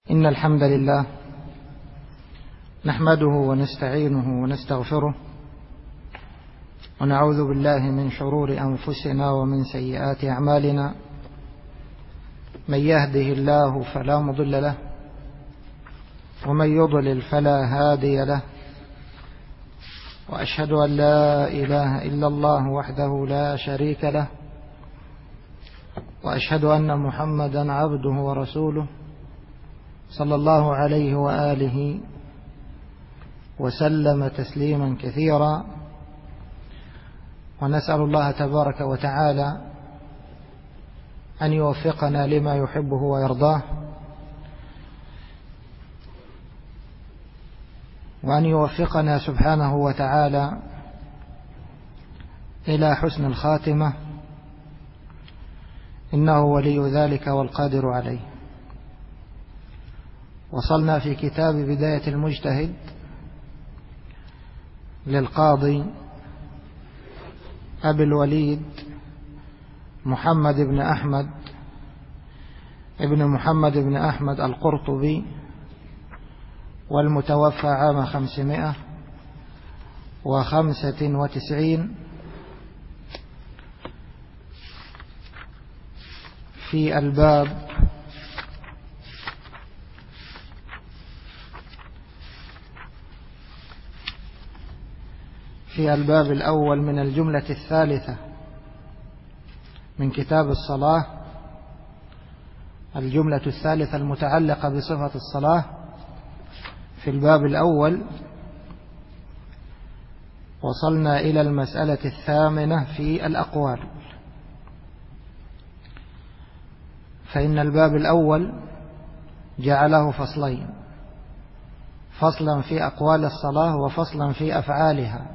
إن الحمد لله نحمده ونستعينه ونستغفره ونعوذ بالله من شرور أنفسنا ومن سيئات أعمالنا. من يهده الله فلا مضل له ومن يضلل فلا هادي له، وأشهد أن لا إله إلا الله وحده لا شريك له، وأشهد أن محمدا عبده ورسوله صلى الله عليه وآله وسلم تسليما كثيرا. ونسأل الله تبارك وتعالى أن يوفقنا لما يحبه ويرضاه، وأن يوفقنا سبحانه وتعالى إلى حسن الخاتمة، إنه ولي ذلك والقادر عليه. وصلنا في كتاب بداية المجتهد للقاضي أبي الوليد محمد بن أحمد ابن محمد بن أحمد القرطبي، والمتوفى عام 595 في الباب الأول من الجملة الثالثة من كتاب الصلاة، الجملة الثالثة المتعلقة بصفة الصلاة في الباب الأول. وصلنا إلى المسألة 8 في الأقوال، فإن الباب الأول جعله فصلين: فصلا في أقوال الصلاة وفصلا في أفعالها.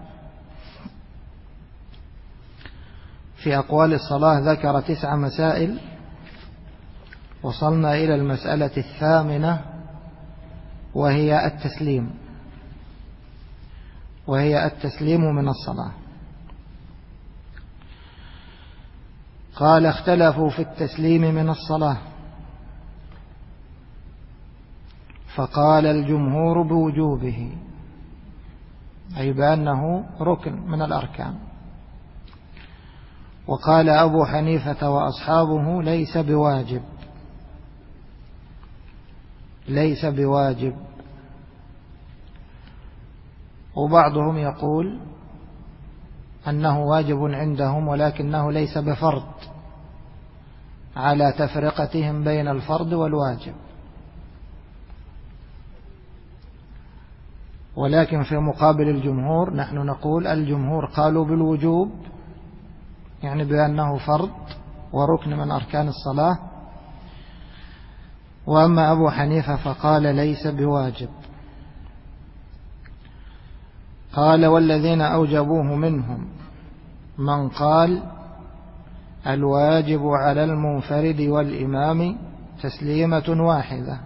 في أقوال الصلاة ذكر 9 مسائل، وصلنا إلى المسألة 8 وهي التسليم من الصلاة. قال: اختلفوا في التسليم من الصلاة، فقال الجمهور بوجوبه، أي بأنه ركن من الأركان. وقال أبو حنيفة وأصحابه ليس بواجب. وبعضهم يقول أنه واجب عندهم، ولكنه ليس بفرض، على تفرقتهم بين الفرض والواجب. ولكن في مقابل الجمهور نحن نقول الجمهور قالوا بالوجوب، يعني بأنه فرض وركن من أركان الصلاة. وأما أبو حنيفة فقال ليس بواجب. قال: والذين أوجبوه منهم من قال الواجب على المنفرد والإمام تسليمة واحدة،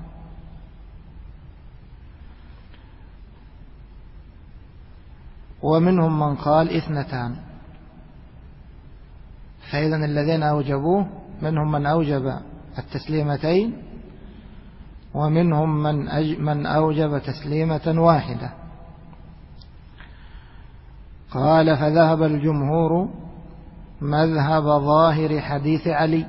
ومنهم من قال 2. فإذن الذين أوجبوه منهم من أوجب التسليمتين، ومنهم من أوجب تسليمة واحدة. قال: فذهب الجمهور مذهب ظاهر حديث علي،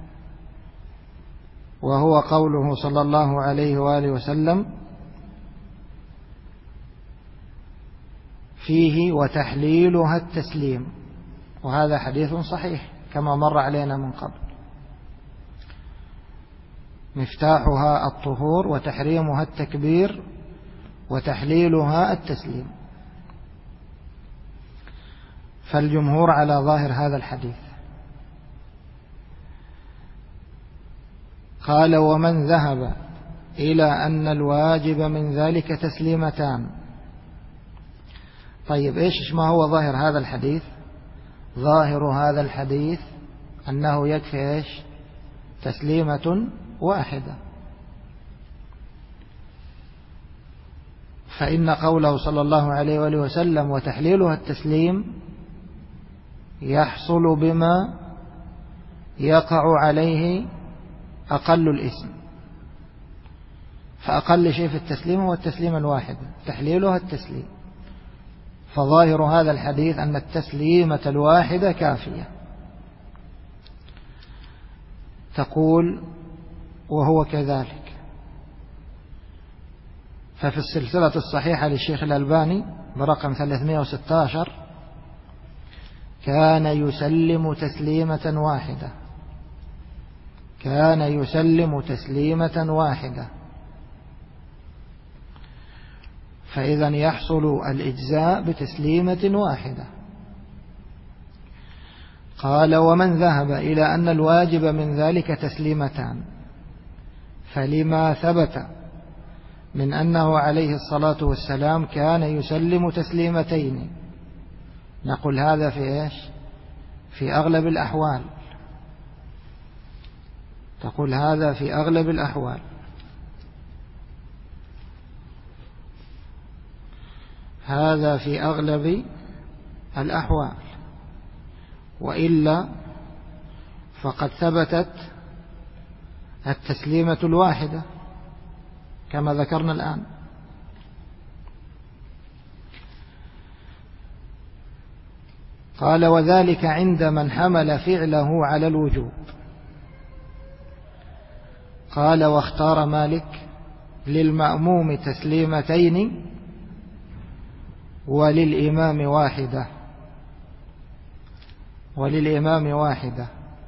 وهو قوله صلى الله عليه وآله وسلم فيه: وتحليلها التسليم. وهذا حديث صحيح كما مر علينا من قبل. مفتاحها الطهور، وتحريمها التكبير، وتحليلها التسليم. فالجمهور على ظاهر هذا الحديث. قال: ومن ذهب إلى أن الواجب من ذلك تسليمتان. طيب ما هو ظاهر هذا الحديث؟ ظاهر هذا الحديث أنه يكفي تسليمة واحدة. فإن قوله صلى الله عليه وآله وسلم وتحليلها التسليم يحصل بما يقع عليه أقل الإثم، فأقل شيء في التسليم هو التسليم الواحد، تحليلها التسليم. فظاهر هذا الحديث أن التسليمة الواحدة كافية. تقول وهو كذلك. ففي السلسلة الصحيحة للشيخ الألباني برقم 316 كان يسلم تسليمة واحدة، كان يسلم تسليمة واحدة. فإذا يحصل الإجزاء بتسليمة واحدة. قال ومن ذهب إلى أن الواجب من ذلك تسليمتان فلما ثبت من أنه عليه الصلاة والسلام كان يسلم تسليمتين، نقول هذا في إيش؟ في أغلب الأحوال. تقول هذا في أغلب الأحوال. هذا في أغلب الأحوال، وإلا فقد ثبتت التسليمة الواحدة كما ذكرنا الآن. قال وذلك عند من حمل فعله على الوجوب. قال واختار مالك للمأموم تسليمتين وللإمام واحدة، وللإمام واحدة،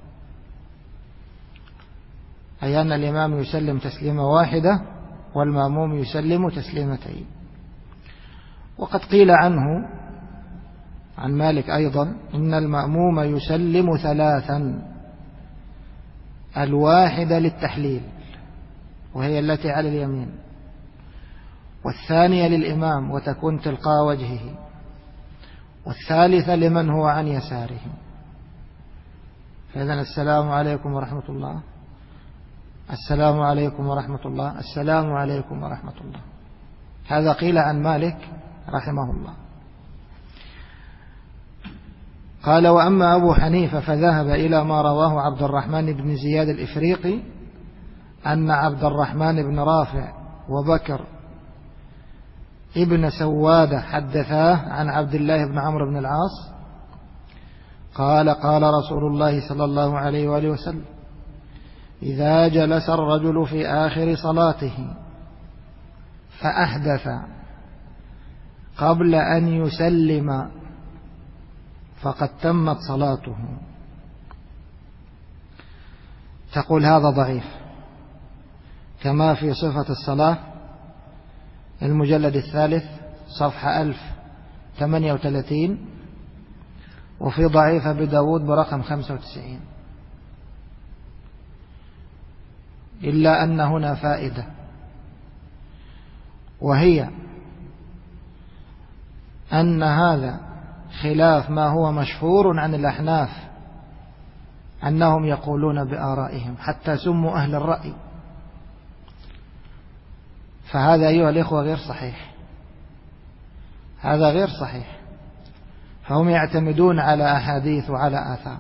أي أن الإمام يسلم تسليمة واحدة والمأموم يسلم تسليمتين. وقد قيل عنه عن مالك أيضا إن المأموم يسلم ثلاثا، الواحدة للتحليل وهي التي على اليمين، والثانية للإمام وتكون تلقاء وجهه، والثالثة لمن هو عن يساره. فإذن السلام عليكم ورحمة الله، السلام عليكم ورحمة الله، السلام عليكم ورحمة الله. هذا قيل عن مالك رحمه الله. قال وأما أبو حنيفة فذهب إلى ما رواه عبد الرحمن بن زياد الإفريقي أن عبد الرحمن بن رافع وبكر ابن سوادة حدثاه عن عبد الله بن عمرو بن العاص قال قال رسول الله صلى الله عليه وآله وسلم إذا جلس الرجل في آخر صلاته فأحدث قبل أن يسلم فقد تمت صلاته. تقول هذا ضعيف كما في صفة الصلاة المجلد الثالث صفحة 1038، وفي ضعيف أبي داود برقم 95. إلا أن هنا فائدة، وهي أن هذا خلاف ما هو مشهور عن الأحناف أنهم يقولون بآرائهم حتى سموا أهل الرأي. فهذا أيها الإخوة غير صحيح، هذا غير صحيح. فهم يعتمدون على أحاديث وعلى آثار.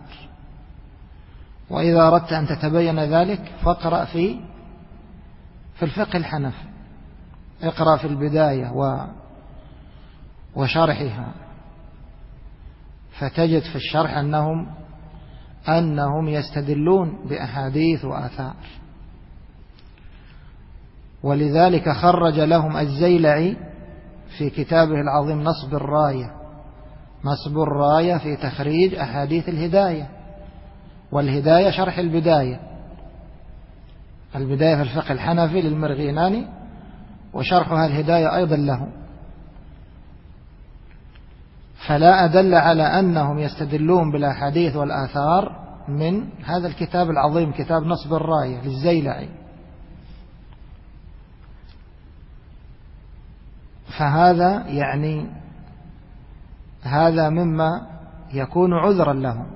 وإذا أردت أن تتبين ذلك فاقرأ في الفقه الحنفي، اقرأ في البداية وشرحها، فتجد في الشرح أنهم يستدلون بأحاديث وآثار. ولذلك خرج لهم الزيلعي في كتابه العظيم نصب الراية في تخريج أحاديث الهداية. والهداية شرح البداية في الفقه الحنفي للمرغيناني، وشرحها الهداية أيضا له. فلا أدل على أنهم يستدلون بالأحاديث والآثار من هذا الكتاب العظيم كتاب نصب الراية للزيلعي. فهذا يعني هذا مما يكون عذرا لهم.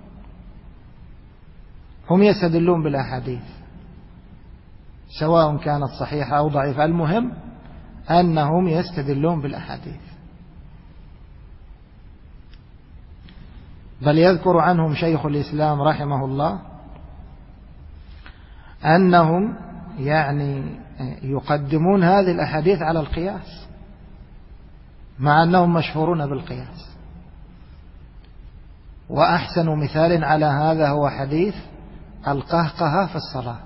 هم يستدلون بالأحاديث سواء كانت صحيحة أو ضعيفة، المهم أنهم يستدلون بالأحاديث. بل يذكر عنهم شيخ الإسلام رحمه الله أنهم يعني يقدمون هذه الأحاديث على القياس مع أنهم مشهورون بالقياس. وأحسن مثال على هذا هو حديث القهقه في الصلاة،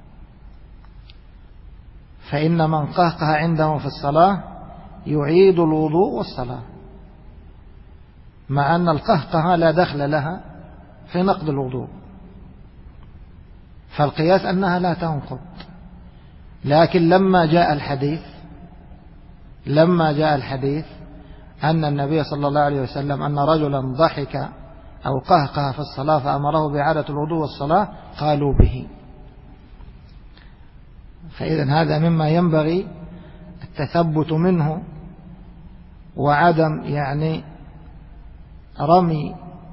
فإن من قهقه عنده في الصلاة يعيد الوضوء والصلاة، مع أن القهقه لا دخل لها في نقض الوضوء، فالقياس أنها لا تنقض. لكن لما جاء الحديث أن النبي صلى الله عليه وسلم أن رجلا ضحك أو قهقه في الصلاة فأمره بإعادة الوضوء والصلاة قالوا به. فإذا هذا مما ينبغي التثبت منه، وعدم رمي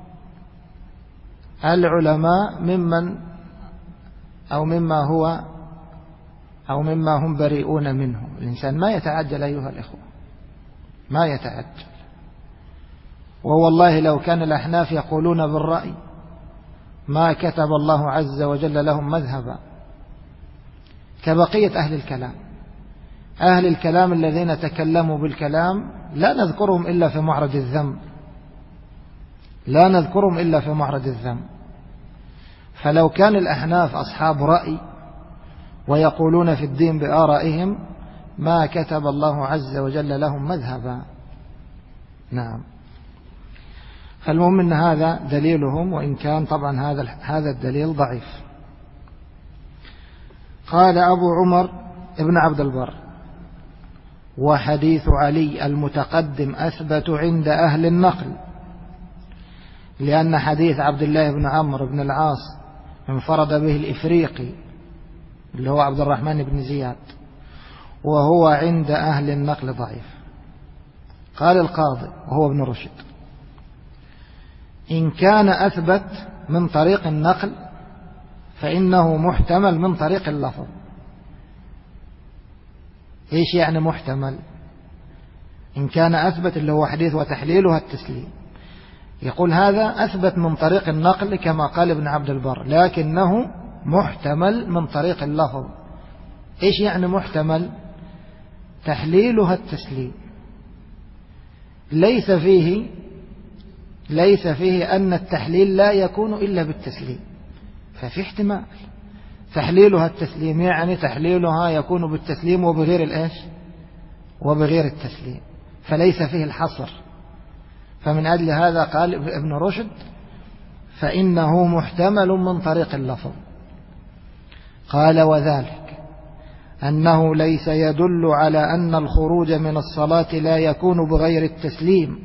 العلماء مما هم بريئون منه. الإنسان ما يتعجل أيها الإخوة، ما يتعجل. ووالله لو كان الأحناف يقولون بالرأي ما كتب الله عز وجل لهم مذهبا كبقية أهل الكلام الذين تكلموا بالكلام لا نذكرهم إلا في معرض الذم، فلو كان الأحناف أصحاب رأي ويقولون في الدين بآرائهم ما كتب الله عز وجل لهم مذهبا. نعم. فالمهم أن هذا دليلهم، وإن كان طبعا هذا الدليل ضعيف. قال أبو عمر ابن عبد البر: وحديث علي المتقدم أثبت عند أهل النقل، لأن حديث عبد الله بن عمرو بن العاص انفرد به الإفريقي اللي هو عبد الرحمن بن زياد، وهو عند أهل النقل ضعيف. قال القاضي وهو ابن رشد: إن كان أثبت من طريق النقل فإنه محتمل من طريق اللفظ. إيش يعني محتمل؟ إن كان أثبت اللي هو حديث وتحليلها التسليم، يقول هذا أثبت من طريق النقل كما قال ابن عبد البر، لكنه محتمل من طريق اللفظ. إيش يعني محتمل؟ تحليلها التسليم، ليس فيه أن التحليل لا يكون إلا بالتسليم، ففي احتمال. تحليلها التسليم يعني تحليلها يكون بالتسليم وبغير التسليم، فليس فيه الحصر. فمن أجل هذا قال ابن رشد: فإنه محتمل من طريق اللفظ. قال: وذلك أنه ليس يدل على أن الخروج من الصلاة لا يكون بغير التسليم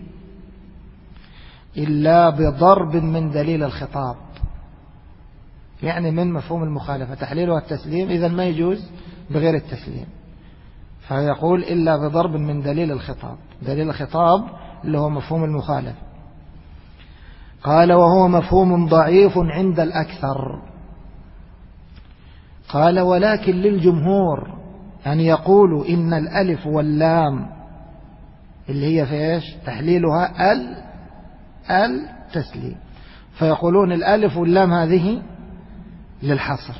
إلا بضرب من دليل الخطاب، يعني من مفهوم المخالفة. تحليلها التسليم إذا ما يجوز بغير التسليم، فيقول إلا بضرب من دليل الخطاب. دليل الخطاب اللي هو مفهوم المخالفة. قال: وهو مفهوم ضعيف عند الأكثر. قال: ولكن للجمهور أن يقولوا إن الألف واللام اللي هي في إيش تحليلها التسليم، فيقولون الألف واللام هذه للحصر،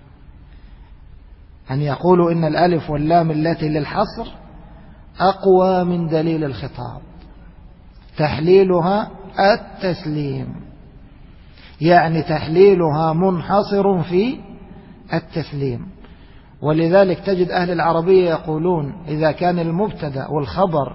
أن يقولوا إن الألف واللام التي للحصر أقوى من دليل الخطاب، تحليلها التسليم، يعني تحليلها منحصر في التسليم. ولذلك تجد أهل العربية يقولون إذا كان المبتدأ والخبر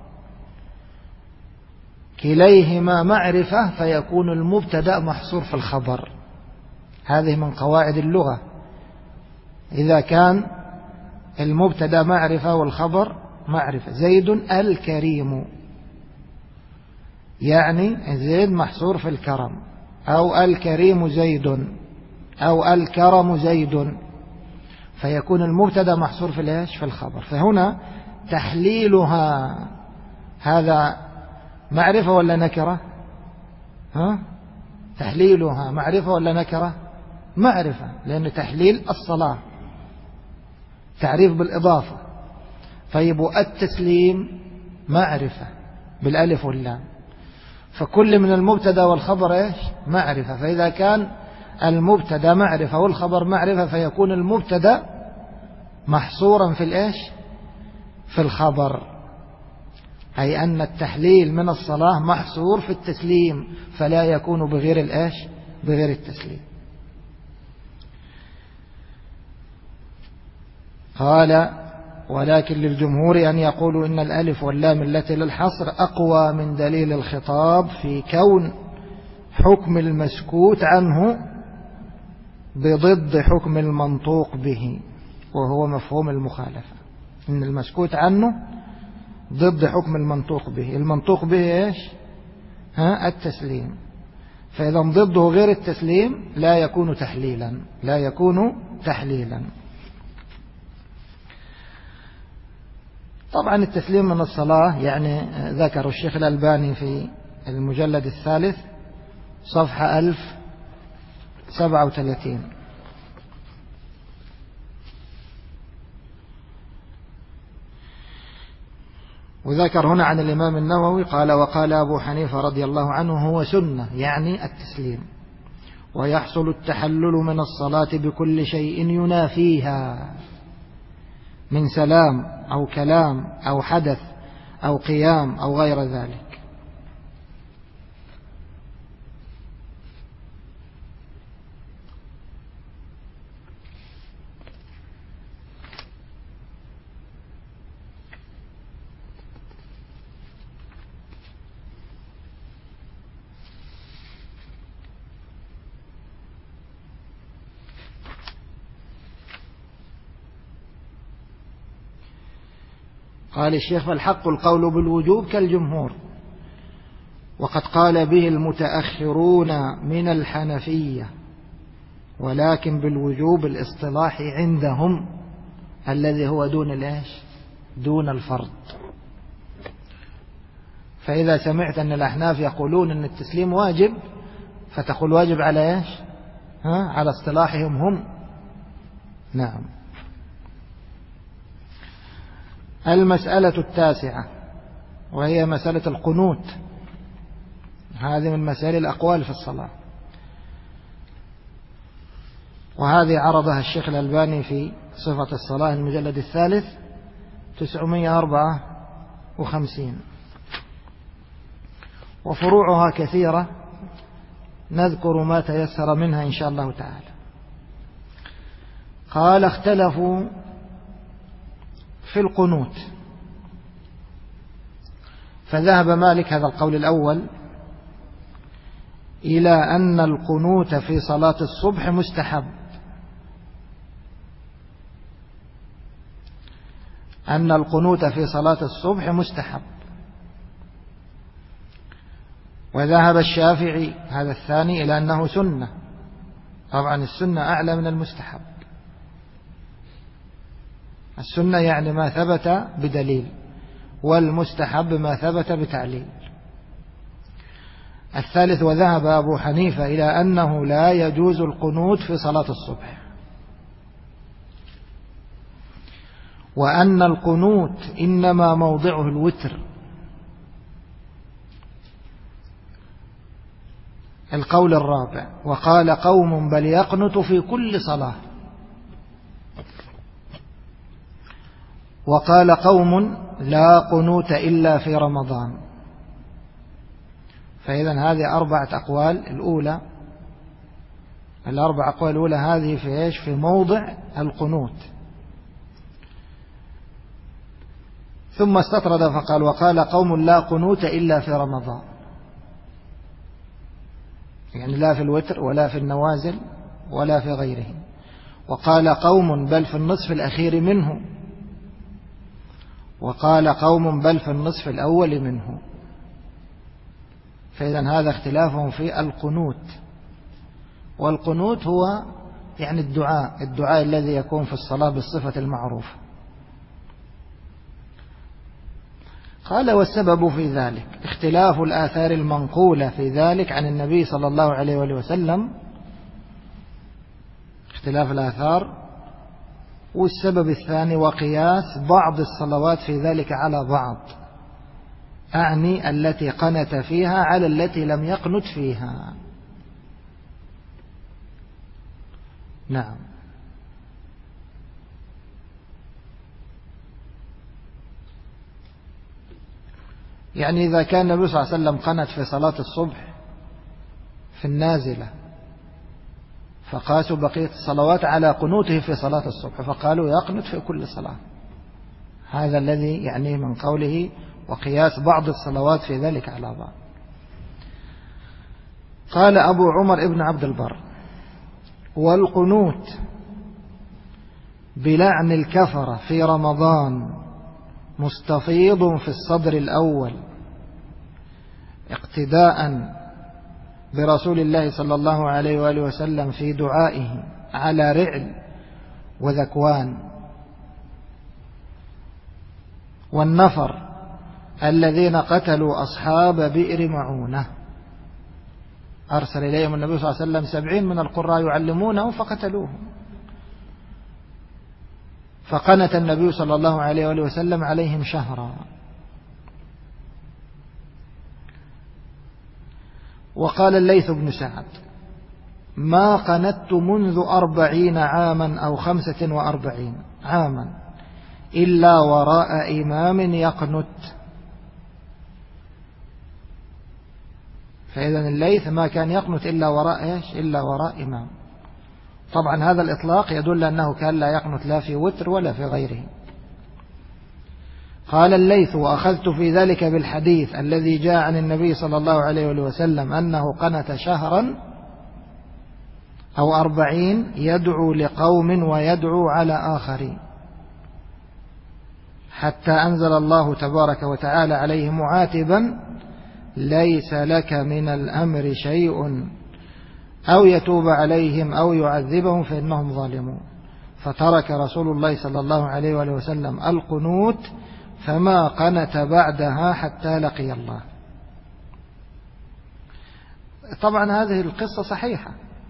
كليهما معرفة فيكون المبتدأ محصور في الخبر. هذه من قواعد اللغة، إذا كان المبتدأ معرفة والخبر معرفة. زيد الكريم، يعني زيد محصور في الكرم، أو الكريم زيد، أو الكرم زيد، فيكون المبتدأ محصور في الخبر. فهنا تحليلها هذا معرفة ولا نكرة؟ تحليلها معرفة ولا نكرة؟ معرفة، لأن تحليل الصلاة تعريف بالإضافة. طيب التسليم معرفة بالألف واللام، فكل من المبتدا والخبر إيش معرفة. فإذا كان المبتدا معرفة والخبر معرفة فيكون المبتدا محصورا في الإيش؟ في الخبر، أي أن التحليل من الصلاة محصور في التسليم، فلا يكون بغير الإيش؟ بغير التسليم. قال: ولكن للجمهور أن يقولوا إن الألف واللام التي للحصر أقوى من دليل الخطاب في كون حكم المسكوت عنه بضد حكم المنطوق به، وهو مفهوم المخالفة، إن المسكوت عنه ضد حكم المنطوق به. المنطوق به إيش؟ التسليم. فإذا ضده غير التسليم لا يكون تحليلا، لا يكون تحليلا. طبعا التسليم من الصلاة يعني ذكر الشيخ الألباني في المجلد 3 صفحة 1037، وذكر هنا عن الإمام النووي قال: وقال أبو حنيفة رضي الله عنه: هو سنة، يعني التسليم، ويحصل التحلل من الصلاة بكل شيء ينافيها من سلام أو كلام أو حدث أو قيام أو غير ذلك. قال الشيخ: فالحق القول بالوجوب كالجمهور، وقد قال به المتأخرون من الحنفية، ولكن بالوجوب الاصطلاحي عندهم الذي هو دون الإيش؟ دون الفرض. فإذا سمعت أن الأحناف يقولون أن التسليم واجب، فتقول واجب على إيش؟ على اصطلاحهم هم. نعم. المسألة 9، وهي مسألة القنوت. هذه من مسائل الأقوال في الصلاة، وهذه عرضها الشيخ الألباني في صفة الصلاة المجلد 3 954، وفروعها كثيرة، نذكر ما تيسر منها إن شاء الله تعالى. قال: اختلفوا في القنوت، فذهب مالك هذا القول الأول إلى أن القنوت في صلاة الصبح مستحب، أن القنوت في صلاة الصبح مستحب. وذهب الشافعي هذا الثاني إلى أنه سنة. طبعا السنة أعلى من المستحب. السنة يعني ما ثبت بدليل، والمستحب ما ثبت بتعليل. الثالث: وذهب أبو حنيفة إلى أنه لا يجوز القنوت في صلاة الصبح، وأن القنوت إنما موضعه الوتر. القول الرابع: وقال قوم: بل يقنت في كل صلاة. وقال قوم: لا قنوت إلا في رمضان. فإذا هذه 4 أقوال. الأربع أقوال الأولى هذه في إيش؟ في موضع القنوت. ثم استطرد فقال: وقال قوم: لا قنوت إلا في رمضان، يعني لا في الوتر ولا في النوازل ولا في غيره. وقال قوم: بل في النصف الأخير منه. وقال قوم: بل في النصف الأول منه. فإذا هذا اختلافهم في القنوت. والقنوت هو يعني الدعاء الذي يكون في الصلاة بالصفة المعروفة. قال: والسبب في ذلك اختلاف الآثار المنقولة في ذلك عن النبي صلى الله عليه وآله وسلم، اختلاف الآثار. والسبب الثاني: وقياس بعض الصلوات في ذلك على بعض، أعني التي قنت فيها على التي لم يقنت فيها. نعم. يعني إذا كان النبي صلى الله عليه وسلم قنت في صلاة الصبح في النازلة فقاسوا بقية الصلوات على قنوته في صلاة الصبح فقالوا يقنت في كل صلاة. هذا الذي يعني من قوله وقياس بعض الصلوات في ذلك على بعض. قال أبو عمر ابن عبد البر: والقنوت بلعن الكفرة في رمضان مستفيض في الصدر الأول اقتداء برسول الله صلى الله عليه وآله وسلم في دعائه على رعل وذكوان والنفر الذين قتلوا أصحاب بئر معونة. أرسل إليهم النبي صلى الله عليه وسلم 70 من القراء يعلمونه فقتلوهم، فقنت النبي صلى الله عليه وآله وسلم عليهم شهرا. وقال الليث بن سعد: ما قنت منذ 40 عاما أو 45 عاما إلا وراء إمام يقنت. فإذا الليث ما كان يقنت إلا وراء إيش؟ إلا وراء إمام. طبعا هذا الإطلاق يدل أنه كان لا يقنت لا في وتر ولا في غيره. قال الليث: وأخذت في ذلك بالحديث الذي جاء عن النبي صلى الله عليه وسلم أنه قنت شهرا أو 40 يدعو لقوم ويدعو على آخرين حتى أنزل الله تبارك وتعالى عليه معاتبا: ليس لك من الأمر شيء أو يتوب عليهم أو يعذبهم فإنهم ظالمون. فترك رسول الله صلى الله عليه وسلم القنوت فما قنت بعدها حتى لقي الله. طبعا هذه القصة صحيحة،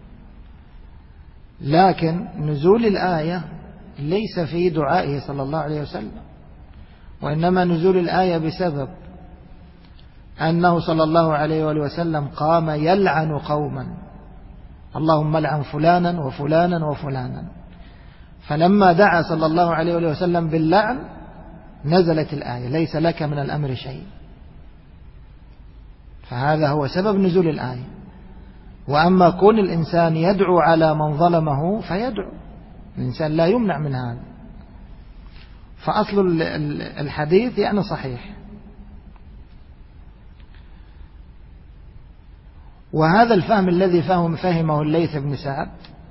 لكن نزول الآية ليس في دعائه صلى الله عليه وسلم، وإنما نزول الآية بسبب أنه صلى الله عليه وسلم قام يلعن قوما: اللهم لعن فلانا وفلانا وفلانا. فلما دعا صلى الله عليه وسلم باللعن نزلت الآية: ليس لك من الأمر شيء. فهذا هو سبب نزول الآية. وأما كون الإنسان يدعو على من ظلمه فيدعو، الإنسان لا يمنع من هذا. فأصل الحديث يعني صحيح. وهذا الفهم الذي فهمه الليث بن سعد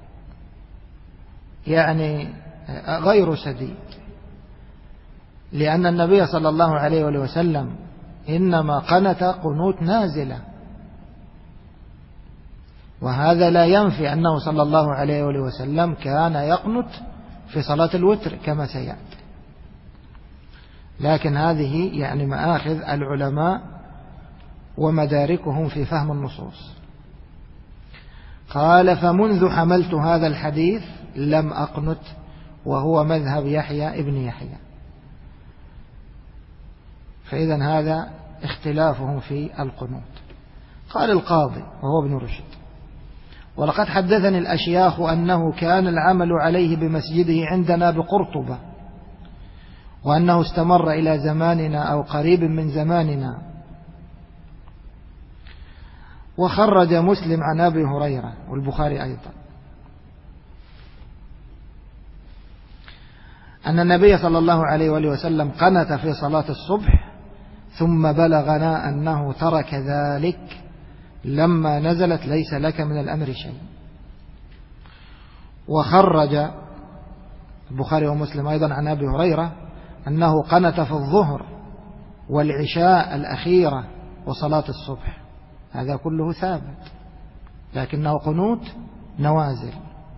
يعني غير سديد، لأن النبي صلى الله عليه وسلم إنما قنت قنوت نازلة، وهذا لا ينفي أنه صلى الله عليه وسلم كان يقنت في صلاة الوتر كما سيأتي. لكن هذه يعني مآخذ العلماء ومداركهم في فهم النصوص. قال: فمنذ حملت هذا الحديث لم أقنت، وهو مذهب يحيى ابن يحيى. فإذا هذا اختلافهم في القنوت. قال القاضي وهو ابن رشد: ولقد حدثني الأشياخ أنه كان العمل عليه بمسجده عندنا بقرطبة، وأنه استمر إلى زماننا أو قريب من زماننا. وخرج مسلم عن أبي هريرة والبخاري أيضا أن النبي صلى الله عليه وسلم قنت في صلاة الصبح، ثم بلغنا أنه ترك ذلك لما نزلت: ليس لك من الأمر شيء. وخرج البخاري ومسلم أيضا عن أبي هريرة أنه قنت في الظهر والعشاء الأخيرة وصلاة الصبح. هذا كله ثابت، لكنه قنوت نوازل.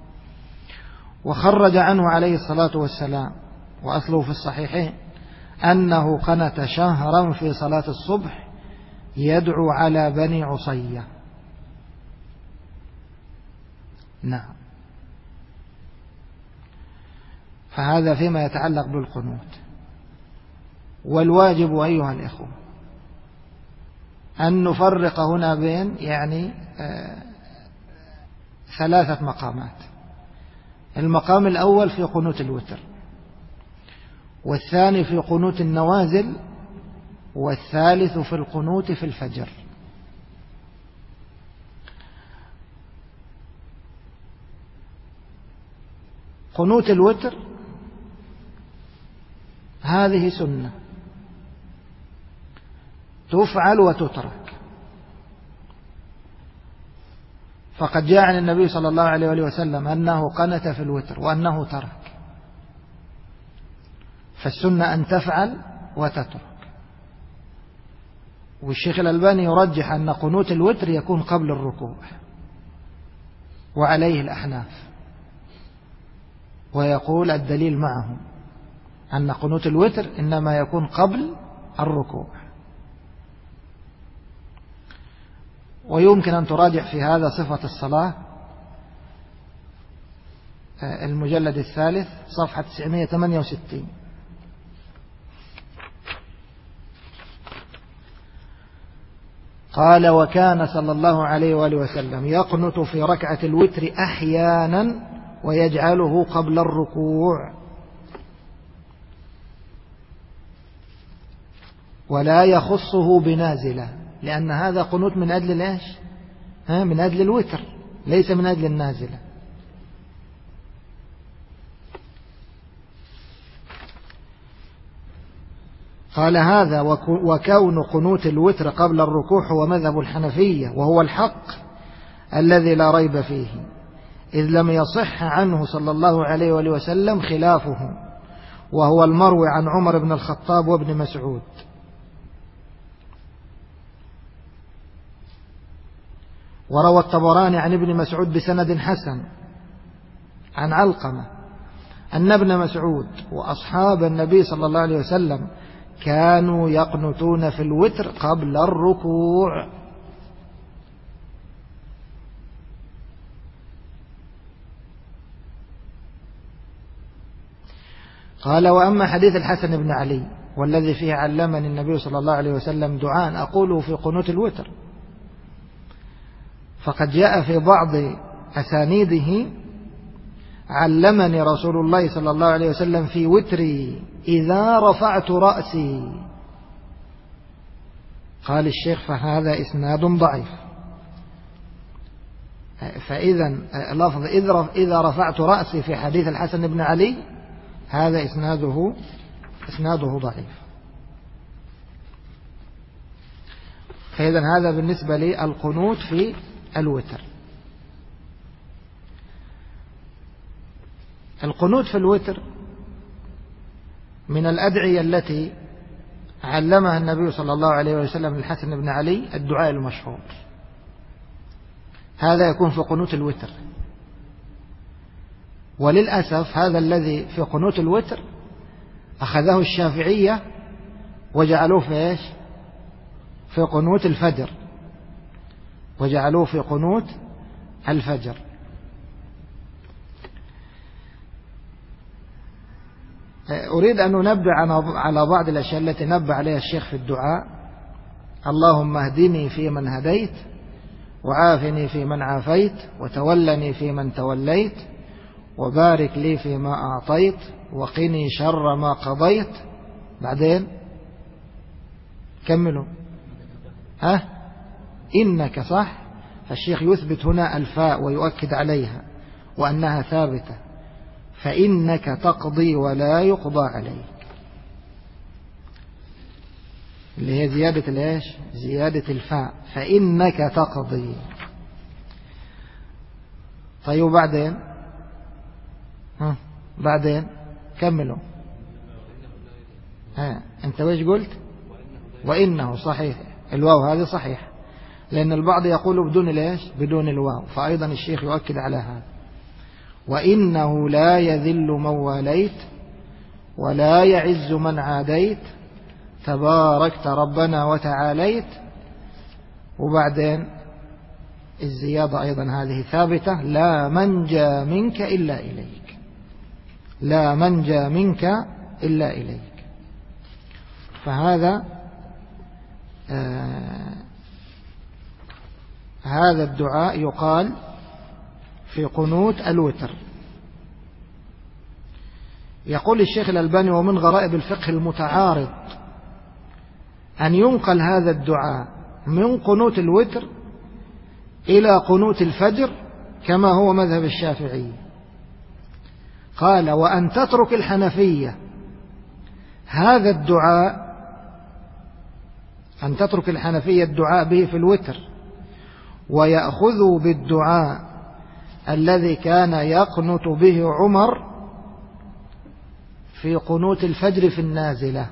وخرج عنه عليه الصلاة والسلام وأصله في الصحيحين أنه قنت شهرا في صلاة الصبح يدعو على بني عصية. نعم. فهذا فيما يتعلق بالقنوت. والواجب أيها الإخوة أن نفرق هنا بين يعني 3 مقامات. المقام الأول في قنوت الوتر، والثاني في قنوت النوازل، والثالث في القنوت في الفجر. قنوت الوتر هذه سنة تفعل وتترك، فقد جاء عن النبي صلى الله عليه وسلم أنه قنت في الوتر وأنه ترك، فالسنة أن تفعل وتترك. والشيخ الألباني يرجح أن قنوت الوتر يكون قبل الركوع، وعليه الأحناف، ويقول الدليل معهم أن قنوت الوتر إنما يكون قبل الركوع. ويمكن أن تراجع في هذا صفة الصلاة، المجلد الثالث صفحة 968. قال: وكان صلى الله عليه وآله وسلم يقنت في ركعة الوتر أحيانا ويجعله قبل الركوع، ولا يخصه بنازلة، لأن هذا قنوت من أجل ليش؟ من أجل الوتر، ليس من أجل النازلة. قال: هذا وكون قنوت الوتر قبل الركوع هو مذهب الحنفية، وهو الحق الذي لا ريب فيه، إذ لم يصح عنه صلى الله عليه وآله وسلم خلافه، وهو المروي عن عمر بن الخطاب وابن مسعود. وروى الطبراني عن ابن مسعود بسند حسن عن علقمة أن ابن مسعود وأصحاب النبي صلى الله عليه وسلم كانوا يقنتون في الوتر قبل الركوع. قال: وأما حديث الحسن بن علي والذي فيه علمني النبي صلى الله عليه وسلم دعاء أقوله في قنوت الوتر، فقد جاء في بعض أسانيده: علمني رسول الله صلى الله عليه وسلم في وتري إذا رفعت رأسي. قال الشيخ: فهذا إسناد ضعيف. فإذا لفظ إذا رفعت رأسي في حديث الحسن بن علي هذا إسناده ضعيف. فإذا هذا بالنسبة للقنوت في الوتر. القنوت في الوتر من الأدعية التي علمها النبي صلى الله عليه وسلم للحسن بن علي الدعاء المشهور، هذا يكون في قنوت الوتر. وللأسف هذا الذي في قنوت الوتر أخذه الشافعية وجعلوه في إيش؟ في قنوت الفجر، وجعلوه في قنوت الفجر. أريد أن ننبه على بعض الأشياء التي نبه عليها الشيخ في الدعاء: اللهم اهدني فيمن هديت، وعافني فيمن عافيت، وتولني فيمن توليت، وبارك لي فيما أعطيت، وقني شر ما قضيت. بعدين كملوا. إنك صح، فالشيخ يثبت هنا الفاء ويؤكد عليها وأنها ثابتة، فإنك تقضي ولا يقضى عليك، اللي هي زيادة الإيش؟ زيادة الفاء، فإنك تقضي. طيب بعدين كملوا. أنت ويش قلت؟ وإنه صحيح، الواو هذه صحيح، لأن البعض يقول بدون الإيش؟ بدون الواو، فأيضا الشيخ يؤكد على هذا. وإنه لا يذل من واليت ولا يعز من عاديت، تباركت ربنا وتعاليت. وبعدين الزيادة أيضا هذه ثابتة: لا منجى منك إلا إليك، لا منجى منك إلا إليك. فهذا هذا الدعاء يقال في قنوت الوتر. يقول الشيخ الألباني: ومن غرائب الفقه المتعارض أن ينقل هذا الدعاء من قنوت الوتر إلى قنوت الفجر كما هو مذهب الشافعي. قال وأن تترك الحنفية هذا الدعاء، أن تترك الحنفية الدعاء به في الوتر ويأخذوا بالدعاء الذي كان يقنت به عمر في قنوت الفجر في النازلة.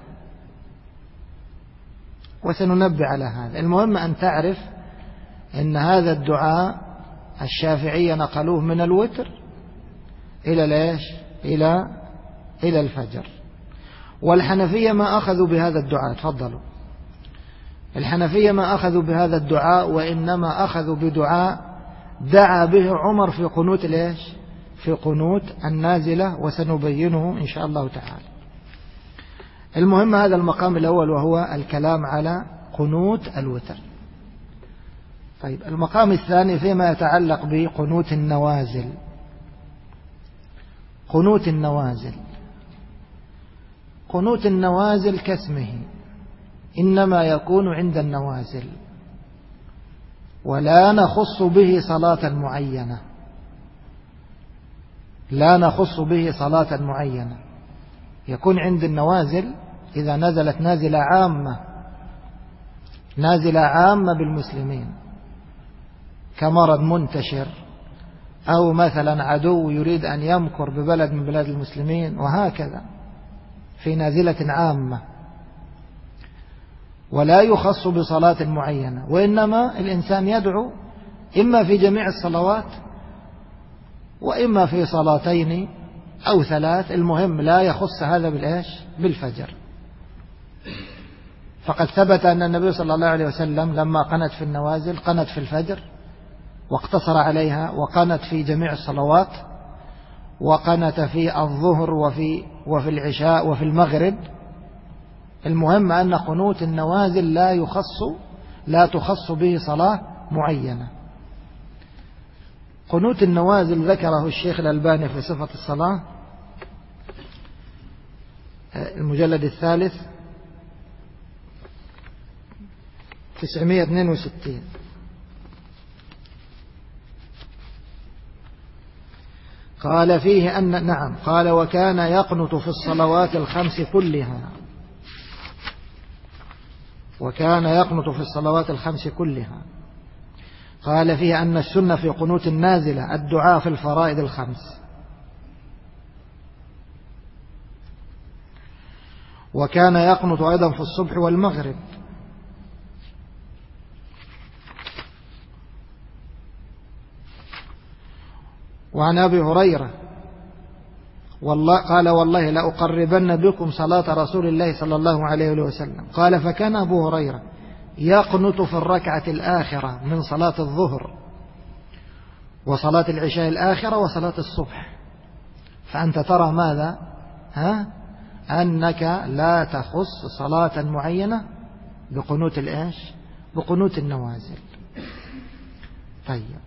وسننبه على هذا. المهم أن تعرف أن هذا الدعاء الشافعية نقلوه من الوتر إلى ليش؟ إلى الفجر. والحنفية ما أخذوا بهذا الدعاء. تفضلوا. الحنفية ما أخذوا بهذا الدعاء، وإنما أخذوا بدعاء دعا به عمر في قنوت ليش؟ في قنوت النازلة، وسنبينه إن شاء الله تعالى. المهم هذا المقام الأول، وهو الكلام على قنوت الوتر. طيب، المقام الثاني فيما يتعلق بقنوت النوازل. قنوت النوازل، قنوت النوازل كاسمه، إنما يكون عند النوازل، ولا نخص به صلاة معينة، لا نخص به صلاة معينة. يكون عند النوازل إذا نزلت نازلة عامة بالمسلمين، كمرض منتشر، أو مثلا عدو يريد أن يمكر ببلد من بلاد المسلمين، وهكذا في نازلة عامة، ولا يخص بصلاة معينة. وإنما الإنسان يدعو إما في جميع الصلوات، وإما في صلاتين أو ثلاث. المهم لا يخص هذا بالفجر. فقد ثبت أن النبي صلى الله عليه وسلم لما قنت في النوازل قنت في الفجر واقتصر عليها، وقنت في جميع الصلوات، وقنت في الظهر وفي العشاء وفي المغرب. المهم أن قنوت النوازل لا تخص به صلاة معينة. قنوت النوازل ذكره الشيخ الألباني في صفة الصلاة، المجلد الثالث 962. قال فيه قال وكان يقنت في الصلوات الخمس كلها، وكان يقنت في الصلوات الخمس كلها. قال فيه أن السنة في قنوت النازلة الدعاء في الفرائض الخمس. وكان يقنت أيضا في الصبح والمغرب. وعن أبي هريرة قال والله لأقربن بكم صلاة رسول الله صلى الله عليه وسلم. قال فكان أبو هريرة يقنت في الركعة الآخرة من صلاة الظهر، وصلاة العشاء الآخرة، وصلاة الصبح. فأنت ترى ماذا؟ أنك لا تخص صلاة معينة بقنوت النوازل. طيب،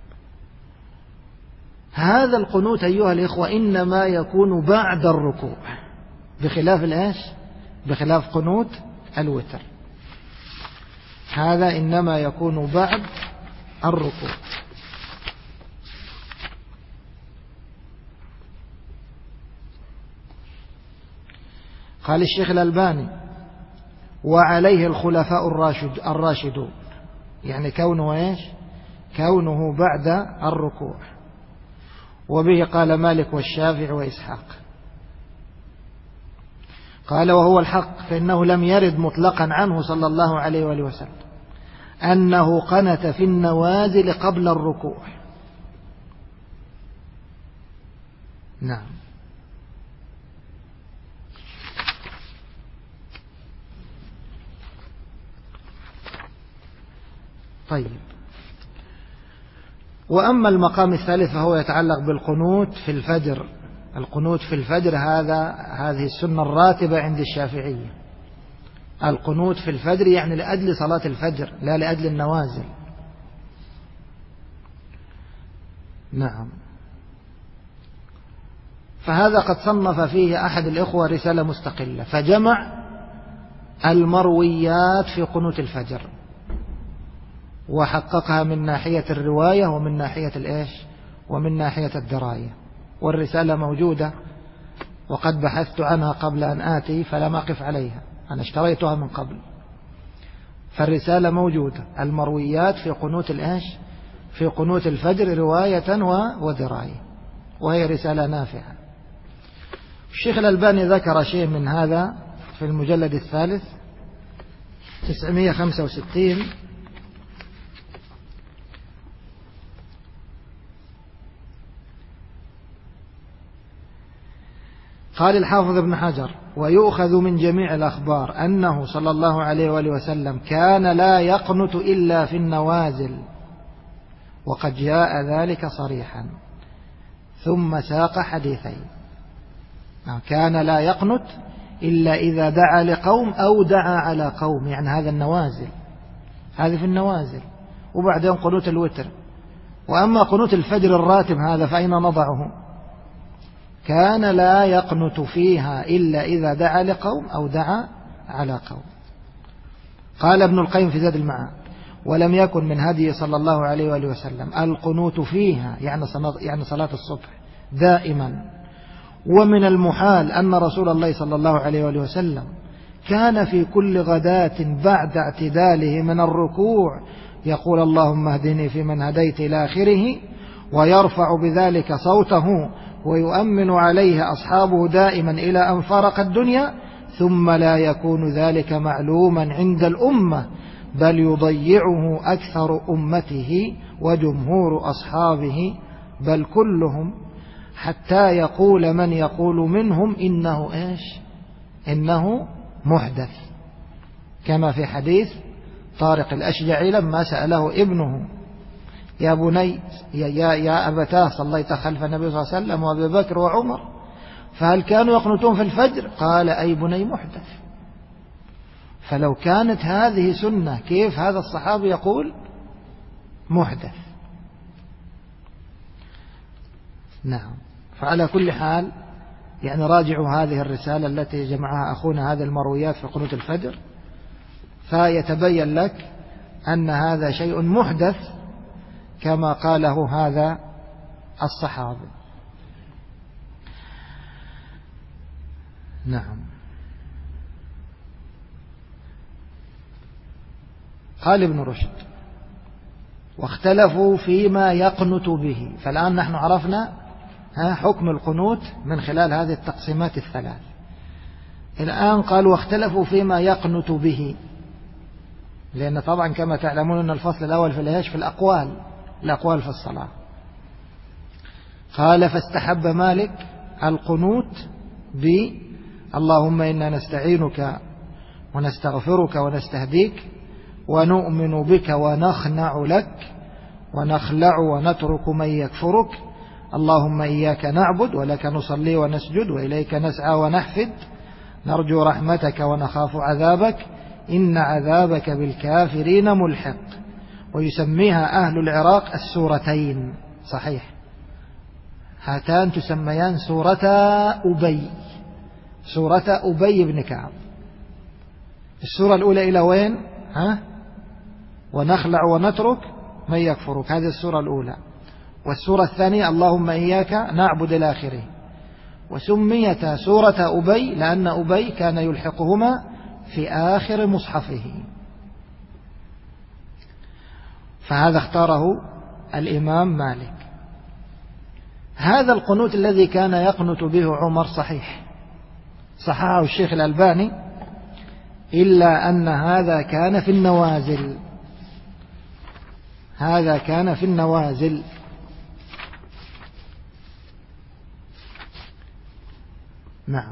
هذا القنوت أيها الإخوة إنما يكون بعد الركوع، بخلاف قنوت الوتر. هذا إنما يكون بعد الركوع. قال الشيخ الألباني وعليه الخلفاء الراشدون، يعني كونه بعد الركوع. وبه قال مالك والشافعي وإسحاق. قال وهو الحق، فإنه لم يرد مطلقا عنه صلى الله عليه وآله وسلم أنه قنت في النوازل قبل الركوع. نعم. طيب، وأما المقام الثالث فهو يتعلق بالقنوت في الفجر. القنوت في الفجر هذه السنة الراتبة عند الشافعية. القنوت في الفجر يعني لأجل صلاة الفجر، لا لأجل النوازل. نعم. فهذا قد صنف فيه أحد الإخوة رسالة مستقلة، فجمع المرويات في قنوت الفجر، وحققها من ناحية الرواية ومن ناحية الإيش ومن ناحية الدراية. والرسالة موجودة وقد بحثت عنها قبل أن آتي فلم أقف عليها، أنا اشتريتها من قبل. فالرسالة موجودة، المرويات في قنوت الإيش في قنوت الفجر رواية ودراية، وهي رسالة نافعة. الشيخ الألباني ذكر شيء من هذا في المجلد الثالث 965. قال الحافظ ابن حجر: ويؤخذ من جميع الأخبار أنه صلى الله عليه وآله وسلم كان لا يقنت إلا في النوازل، وقد جاء ذلك صريحا. ثم ساق حديثين: كان لا يقنت إلا إذا دعا لقوم أو دعا على قوم، يعني هذا النوازل، هذه في النوازل. وبعدين قنوت الوتر. وأما قنوت الفجر الراتب هذا فأين نضعه؟ كان لا يقنت فيها إلا إذا دعا لقوم أو دعا على قوم. قال ابن القيم في زاد المعاد: ولم يكن من هدي صلى الله عليه وآله وسلم القنوت فيها، يعني صلاة الصبح، دائما. ومن المحال أن رسول الله صلى الله عليه وآله وسلم كان في كل غداة بعد اعتداله من الركوع يقول: اللهم اهدني فيمن هديت إلى آخره، ويرفع بذلك صوته ويؤمن عليه أصحابه دائما إلى أن فارق الدنيا، ثم لا يكون ذلك معلوما عند الأمة، بل يضيعه أكثر أمته وجمهور أصحابه، بل كلهم، حتى يقول من يقول منهم إنه إيش؟ إنه محدث، كما في حديث طارق الأشجعي لما سأله ابنه: يا بني يا أبتاه صليت خلف النبي صلى الله عليه وسلم وأبي بكر وعمر، فهل كانوا يقنتون في الفجر؟ قال: أي بني محدث. فلو كانت هذه سنة كيف هذا الصحابي يقول محدث؟ نعم. فعلى كل حال يعني راجعوا هذه الرسالة التي جمعها أخونا، هذه المرويات في قنوت الفجر، فيتبين لك أن هذا شيء محدث كما قاله هذا الصحابي. نعم. قال ابن رشد: واختلفوا فيما يقنت به. فالآن نحن عرفنا حكم القنوت من خلال هذه التقسيمات الثلاث. الآن قال: واختلفوا فيما يقنت به، لأن طبعا كما تعلمون أن الفصل الأول في الإيش؟ في الأقوال في الصلاة. قال: فاستحب مالك القنوت اللهم إنا نستعينك ونستغفرك ونستهديك ونؤمن بك ونخنع لك ونخلع ونترك من يكفرك، اللهم إياك نعبد ولك نصلي ونسجد وإليك نسعى ونحفد، نرجو رحمتك ونخاف عذابك، إن عذابك بالكافرين ملحق. ويسميها أهل العراق السورتين، صحيح، هاتان تسميان سورتا أبي بن كعب. السورة الأولى إلى وين؟ ونخلع ونترك من يكفرك، هذه السورة الأولى. والسورة الثانية اللهم إياك نعبد إلى آخره. وسميت سورة أبي لأن أبي كان يلحقهما في آخر مصحفه، فهذا اختاره الإمام مالك. هذا القنوت الذي كان يقنت به عمر صححه الشيخ الألباني، إلا أن هذا كان في النوازل. نعم.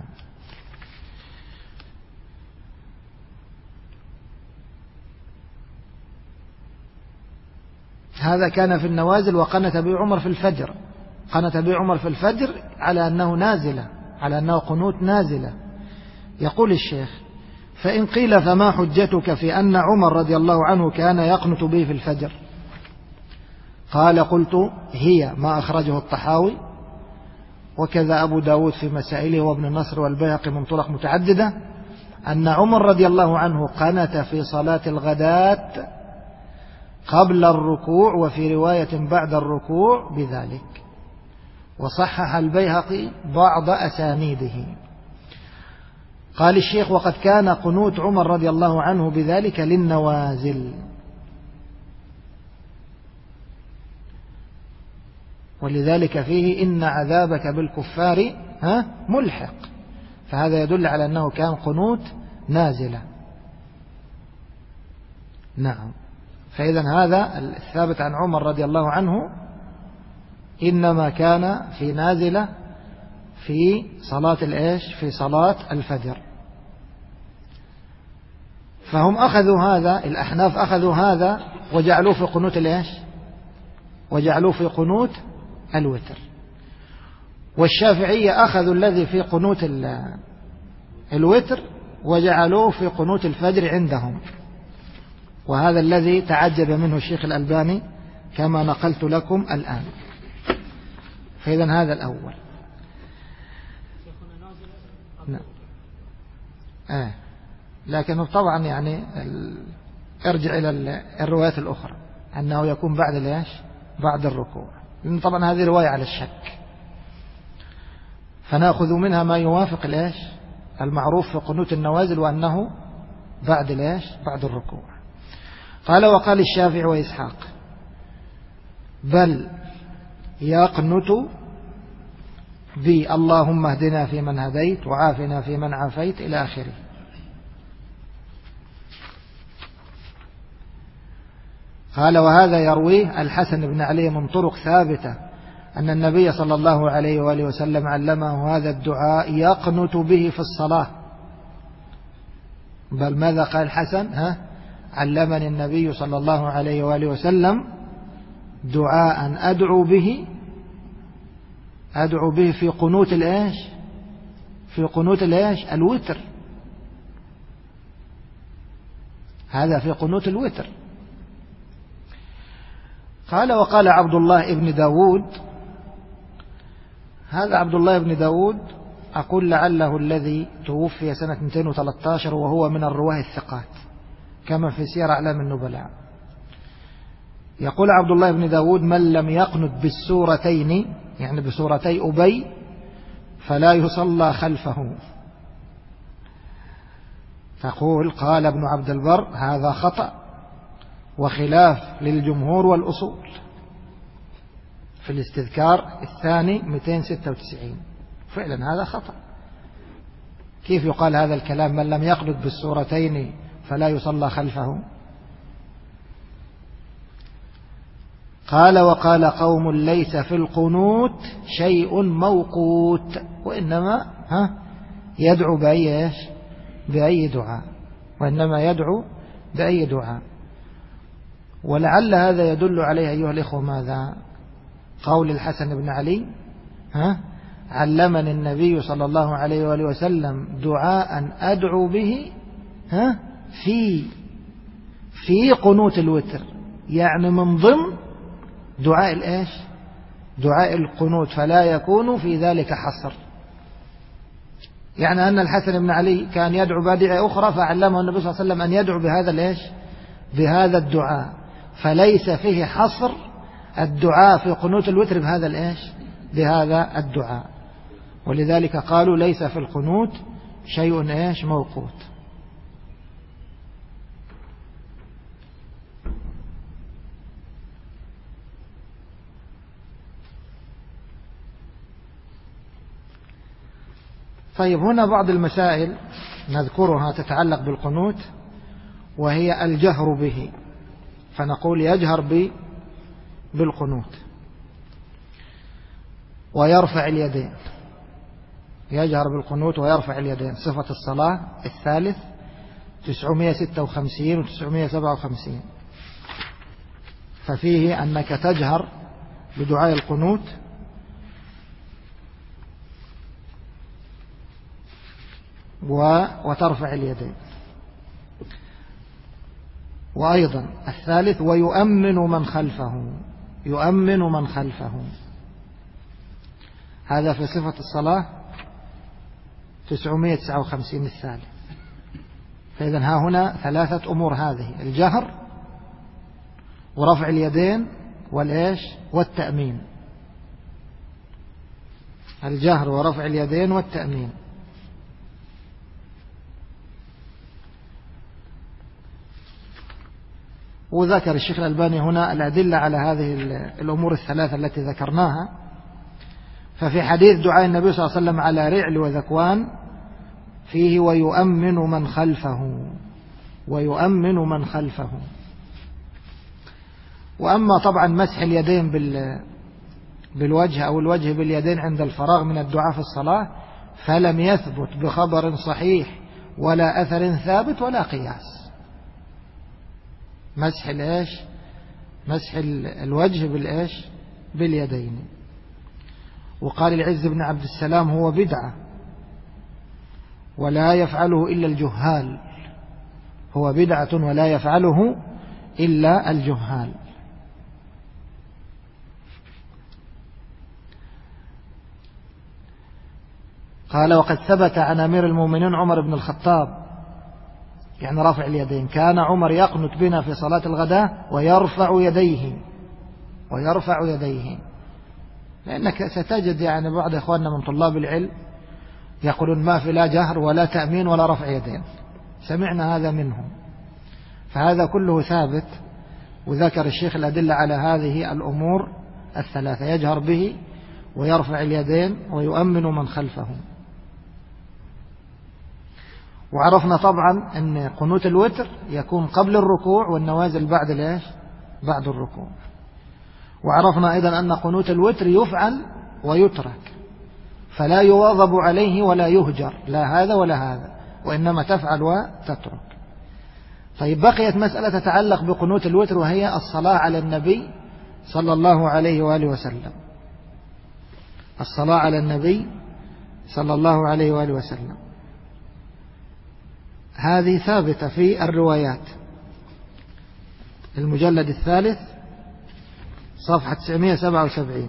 هذا كان في النوازل. وقنت به عمر في الفجر، قنت به عمر في الفجر على أنه نازلة، على أنه قنوت نازلة. يقول الشيخ: فإن قيل فما حجتك في أن عمر رضي الله عنه كان يقنت به في الفجر؟ قال: قلت: هي ما أخرجه الطحاوي وكذا أبو داود في مسائله وابن النصر والبيهقي من طرق متعددة، أن عمر رضي الله عنه قنت في صلاة الغداة قبل الركوع، وفي رواية بعد الركوع بذلك، وصحح البيهقي بعض أسانيده. قال الشيخ: وقد كان قنوت عمر رضي الله عنه بذلك للنوازل، ولذلك فيه إن عذابك بالكفار ملحق، فهذا يدل على أنه كان قنوت نازلة. نعم. فإذا هذا الثابت عن عمر رضي الله عنه إنما كان في نازلة في صلاة في صلاة الفجر. فهم أخذوا هذا، الأحناف أخذوا هذا وجعلوه في قنوت وجعلوه في قنوت الوتر. والشافعية أخذوا الذي في قنوت الوتر وجعلوه في قنوت الفجر عندهم، وهذا الذي تعجب منه الشيخ الألباني كما نقلت لكم الآن. فإذا هذا الأول. لكنه طبعا يعني ارجع إلى الروايات الأخرى أنه يكون بعد الركوع، لأن طبعا هذه رواية على الشك، فنأخذ منها ما يوافق المعروف في قنوت النوازل، وأنه بعد الركوع. قال: وقال الشافعي وإسحاق: بل يقنت اللهم اهدنا فيمن هديت وعافنا فيمن عافيت إلى آخره. قال: وهذا يرويه الحسن بن علي من طرق ثابتة أن النبي صلى الله عليه وآله وسلم علمه هذا الدعاء يقنت به في الصلاة. بل ماذا قال الحسن؟ علمني النبي صلى الله عليه وآله وسلم دعاء أدعو به في قنوت الوتر. هذا في قنوت الوتر. قال: وقال عبد الله بن داود. هذا عبد الله بن داود أقول لعله الذي توفي سنة 213 وهو من الرواه الثقات كما في سير أعلام النبلاء. يقول عبد الله بن داود: من لم يقنت بالسورتين، يعني بسورتي أبي، فلا يصلى خلفه. تقول: قال ابن عبد البر: هذا خطأ وخلاف للجمهور والأصول، في الاستذكار الثاني 296. فعلا هذا خطأ. كيف يقال هذا الكلام من لم يقنت بالسورتين فلا يصلى خلفه؟ قال: وقال قوم ليس في القنوت شيء موقوت، وإنما يدعو بأي دعاء، ولعل هذا يدل عليه أيها الإخوة ماذا؟ قول الحسن بن علي: علمني النبي صلى الله عليه وآله وسلم دعاء أدعو به في قنوت الوتر، يعني من ضمن دعاء القنوت، فلا يكون في ذلك حصر. يعني أن الحسن بن علي كان يدعو بأدعية أخرى فعلمه النبي صلى الله عليه وسلم أن يدعو بهذا الدعاء، فليس فيه حصر الدعاء في قنوت الوتر بهذا الدعاء. ولذلك قالوا ليس في القنوت شيء موقوت. طيب، هنا بعض المسائل نذكرها تتعلق بالقنوت، وهي الجهر به. فنقول يجهر بالقنوت ويرفع اليدين. يجهر بالقنوت ويرفع اليدين. صفة الصلاة الثالث 956 و 957. ففيه أنك تجهر بدعاء القنوت وترفع اليدين. وأيضا الثالث ويؤمن من خلفه. هذا في صفة الصلاة 959 الثالث. فإذا ها هنا ثلاثة أمور: هذه الجهر ورفع اليدين والتأمين. الجهر ورفع اليدين والتأمين. وذكر الشيخ الألباني هنا الأدلة على هذه الأمور الثلاثة التي ذكرناها. ففي حديث دعاء النبي صلى الله عليه وسلم على رعل وذكوان فيه ويؤمن من خلفه، ويؤمن من خلفه. وأما طبعا مسح اليدين بالوجه أو الوجه باليدين عند الفراغ من الدعاء في الصلاة فلم يثبت بخبر صحيح ولا أثر ثابت ولا قياس. مسح الوجه باليدين. وقال العز بن عبد السلام هو بدعة ولا يفعله إلا الجهال. هو بدعة ولا يفعله إلا الجهال. قال وقد ثبت عن أمير المؤمنين عمر بن الخطاب، يعني رفع اليدين، كان عمر يقنت بنا في صلاة الغداء ويرفع يديه. لأنك ستجد يعني بعض إخواننا من طلاب العلم يقولون ما في لا جهر ولا تأمين ولا رفع يدين، سمعنا هذا منهم. فهذا كله ثابت. وذكر الشيخ الأدلة على هذه الأمور الثلاثة: يجهر به ويرفع اليدين ويؤمن من خلفه. وعرفنا طبعا أن قنوت الوتر يكون قبل الركوع والنوازل بعد الركوع. وعرفنا أيضا أن قنوت الوتر يفعل ويترك، فلا يواظب عليه ولا يهجر، لا هذا ولا هذا، وإنما تفعل وتترك. طيب بقيت مسألة تتعلق بقنوت الوتر، وهي الصلاة على النبي صلى الله عليه وآله وسلم. الصلاة على النبي صلى الله عليه وآله وسلم هذه ثابتة في الروايات. المجلد الثالث صفحة 977.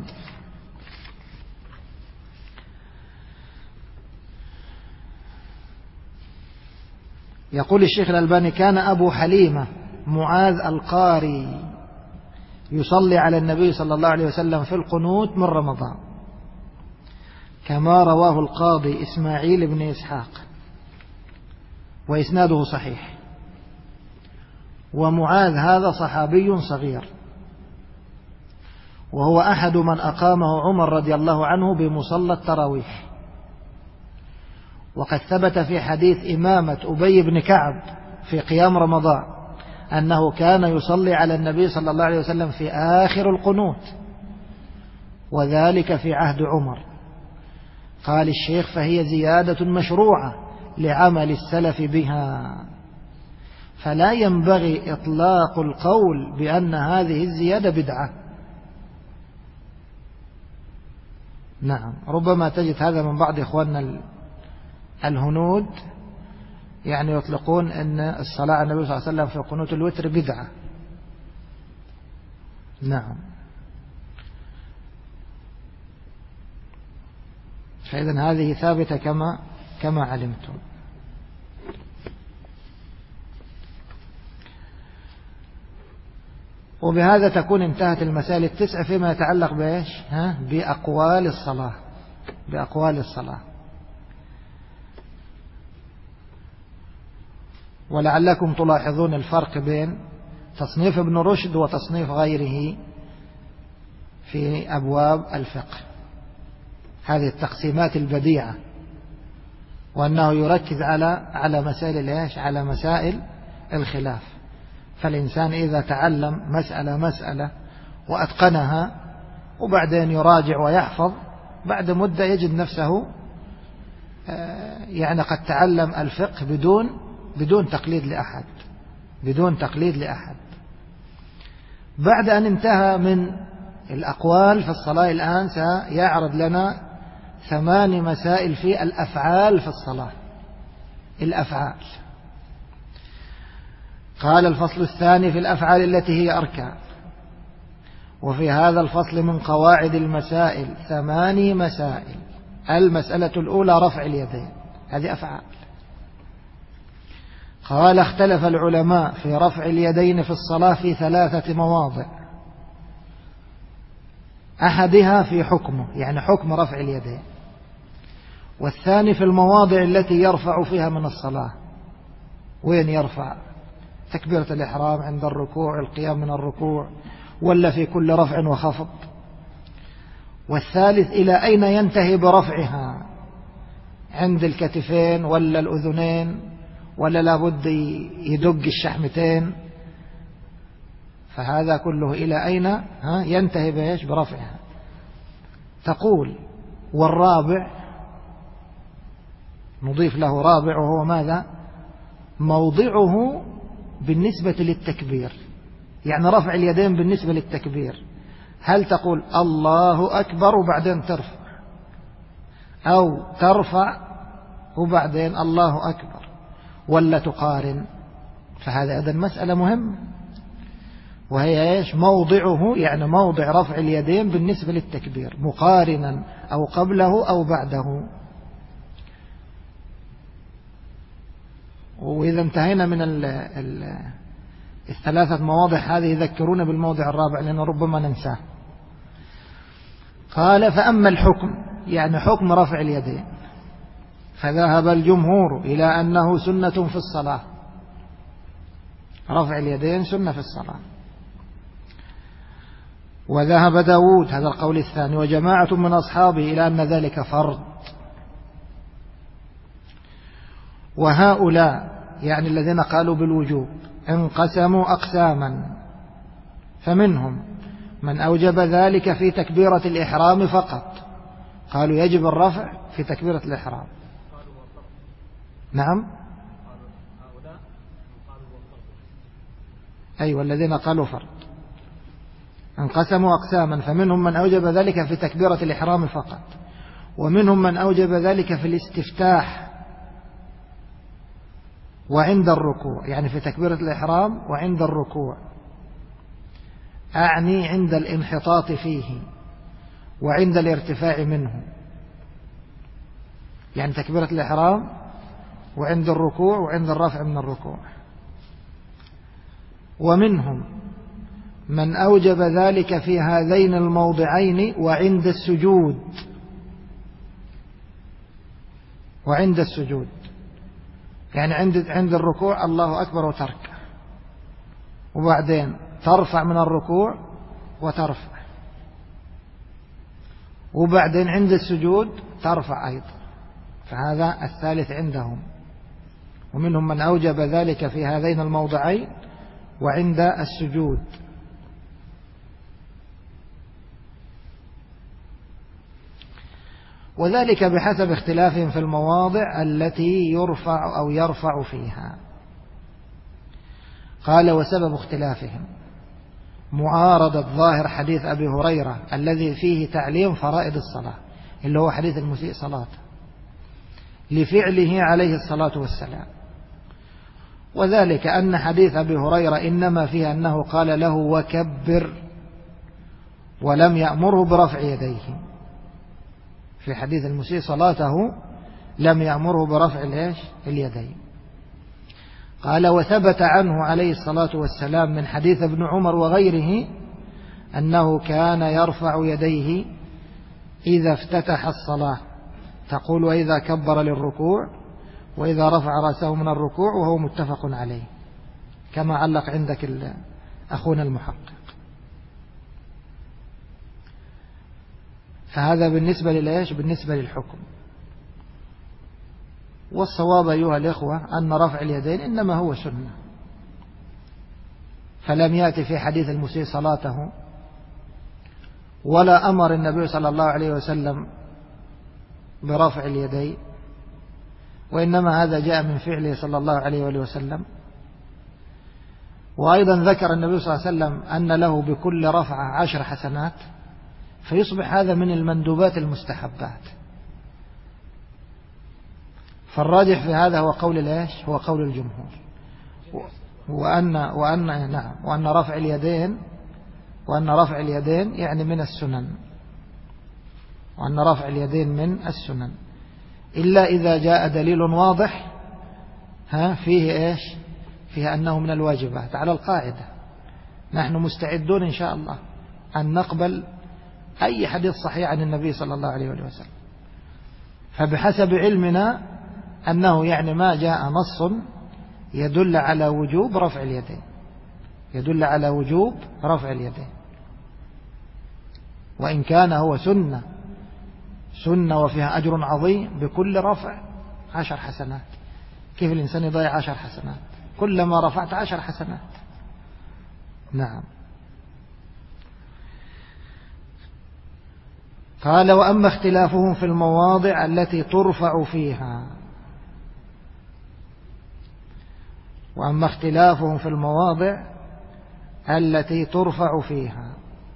يقول الشيخ الألباني: كان أبو حليمة معاذ القاري يصلي على النبي صلى الله عليه وسلم في القنوت من رمضان، كما رواه القاضي إسماعيل بن إسحاق، وإسناده صحيح. ومعاذ هذا صحابي صغير، وهو أحد من أقامه عمر رضي الله عنه بمصلى التراويح. وقد ثبت في حديث إمامة أبي بن كعب في قيام رمضان أنه كان يصلي على النبي صلى الله عليه وسلم في آخر القنوت، وذلك في عهد عمر. قال الشيخ: فهي زيادة مشروعة لعمل السلف بها، فلا ينبغي إطلاق القول بأن هذه الزيادة بدعة. نعم، ربما تجد هذا من بعض إخواننا الهنود، يعني يطلقون أن الصلاة على النبي صلى الله عليه وسلم في قنوت الوتر بدعة. نعم. فإذن هذه ثابتة كما علمتم. وبهذا تكون انتهت المسائل التسعة فيما يتعلق بإيش؟ بأقوال الصلاة. ولعلكم تلاحظون الفرق بين تصنيف ابن رشد وتصنيف غيره في أبواب الفقه، هذه التقسيمات البديعة، وأنه يركز على مسائل الإيش؟ على مسائل الخلاف. فالإنسان إذا تعلم مسألة وأتقنها وبعدين يراجع ويحفظ، بعد مدة يجد نفسه يعني قد تعلم الفقه بدون تقليد لأحد. بعد أن انتهى من الأقوال في الصلاة، الآن سيعرض لنا 8 مسائل في الأفعال في الصلاة. الأفعال. قال: الفصل الثاني في الأفعال التي هي أركان. وفي هذا الفصل من قواعد المسائل 8 مسائل. المسألة الأولى رفع اليدين، هذه أفعال. قال اختلف العلماء في رفع اليدين في الصلاة في 3 مواضع. أحدها في حكمه، يعني حكم رفع اليدين، والثاني في المواضع التي يرفع فيها من الصلاة، وين يرفع؟ تكبيرة الإحرام، عند الركوع، القيام من الركوع، ولا في كل رفع وخفض؟ والثالث إلى أين ينتهي برفعها، عند الكتفين ولا الأذنين، ولا لابد يدق الشحمتين؟ فهذا كله إلى أين ينتهي بإيش برفعها. تقول والرابع نضيف له رابع، وهو ماذا؟ موضعه بالنسبة للتكبير، يعني رفع اليدين بالنسبة للتكبير. هل تقول الله أكبر وبعدين ترفع، أو ترفع وبعدين الله أكبر، ولا تقارن؟ فهذا أيضا مسألة مهمة، وهي إيش؟ موضعه، يعني موضع رفع اليدين بالنسبة للتكبير، مقارنا أو قبله أو بعده. وإذا انتهينا من ال3 مواضع هذه يذكرون بالموضع الرابع لأنه ربما ننساه. قال فأما الحكم، يعني حكم رفع اليدين، فذهب الجمهور إلى أنه سنة في الصلاة، رفع اليدين سنة في الصلاة. وذهب داود، هذا القول الثاني، وجماعة من أصحابه إلى أن ذلك فرض. وهؤلاء يعني الذين قالوا بالوجوب انقسموا أقساما، فمنهم من أوجب ذلك في تكبيرة الإحرام فقط، قالوا يجب الرفع في تكبيرة الإحرام. نعم، أيوة، الذين قالوا فرض. انقسموا أقساما، فمنهم من أوجب ذلك في تكبيرة الإحرام فقط، ومنهم من أوجب ذلك في الاستفتاح وعند الركوع، يعني في تكبيرة الإحرام وعند الركوع، أعني عند الانحطاط فيه وعند الارتفاع منه، يعني تكبيرة الإحرام وعند الركوع وعند الرفع من الركوع. ومنهم من أوجب ذلك في هذين الموضعين وعند السجود، وعند السجود يعني عند الركوع الله أكبر وتركع، وبعدين ترفع من الركوع وترفع، وبعدين عند السجود ترفع أيضا، فهذا الثالث عندهم. ومنهم من أوجب ذلك في هذين الموضعين وعند السجود. وذلك بحسب اختلافهم في المواضع التي يرفع أو يرفع فيها. قال وسبب اختلافهم معارضة ظاهر حديث أبي هريرة الذي فيه تعليم فرائض الصلاة، اللي هو حديث المسيء صلاته، لفعله عليه الصلاة والسلام. وذلك أن حديث أبي هريرة إنما فيه أنه قال له وكبر، ولم يأمره برفع يديه. في حديث المسيء صلاته لم يأمره برفع اليدين. قال وثبت عنه عليه الصلاة والسلام من حديث ابن عمر وغيره أنه كان يرفع يديه إذا افتتح الصلاة، تقول وإذا كبر للركوع وإذا رفع رأسه من الركوع، وهو متفق عليه كما علق عندك أخونا المحقق. فهذا بالنسبة للإيش؟ بالنسبة للحكم. والصواب أيها الإخوة أن رفع اليدين إنما هو سنة، فلم يأتي في حديث المسيء صلاته ولا أمر النبي صلى الله عليه وسلم برفع اليدين، وإنما هذا جاء من فعله صلى الله عليه وسلم. وأيضا ذكر النبي صلى الله عليه وسلم أن له بكل رفعة 10 حسنات، فيصبح هذا من المندوبات المستحبات. فالراجح في هذا هو قول الإيش؟ هو قول الجمهور، وأن رفع اليدين يعني من السنن، إلا إذا جاء دليل واضح فيه إيش؟ فيه أنه من الواجبات على القاعدة. نحن مستعدون إن شاء الله أن نقبل أي حديث صحيح عن النبي صلى الله عليه وسلم، فبحسب علمنا أنه يعني ما جاء نص يدل على وجوب رفع اليدين، يدل على وجوب رفع اليدين، وإن كان هو سنة وفيها أجر عظيم بكل رفع 10 حسنات. كيف الإنسان يضيع 10 حسنات؟ كلما رفعت 10 حسنات. نعم. قال وأما اختلافهم في المواضع التي ترفع فيها، وأما اختلافهم في المواضع التي ترفع فيها،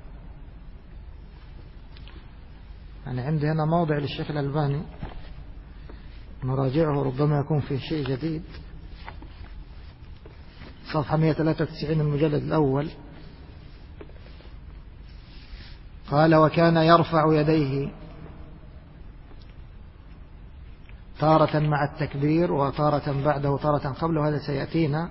أنا عندي هنا موضع للشيخ الألباني نراجعه ربما يكون فيه شيء جديد، صفحة 193 المجلد الأول. قال وكان يرفع يديه تارة مع التكبير وتارة بعده وتارة قبله، هذا سيأتينا.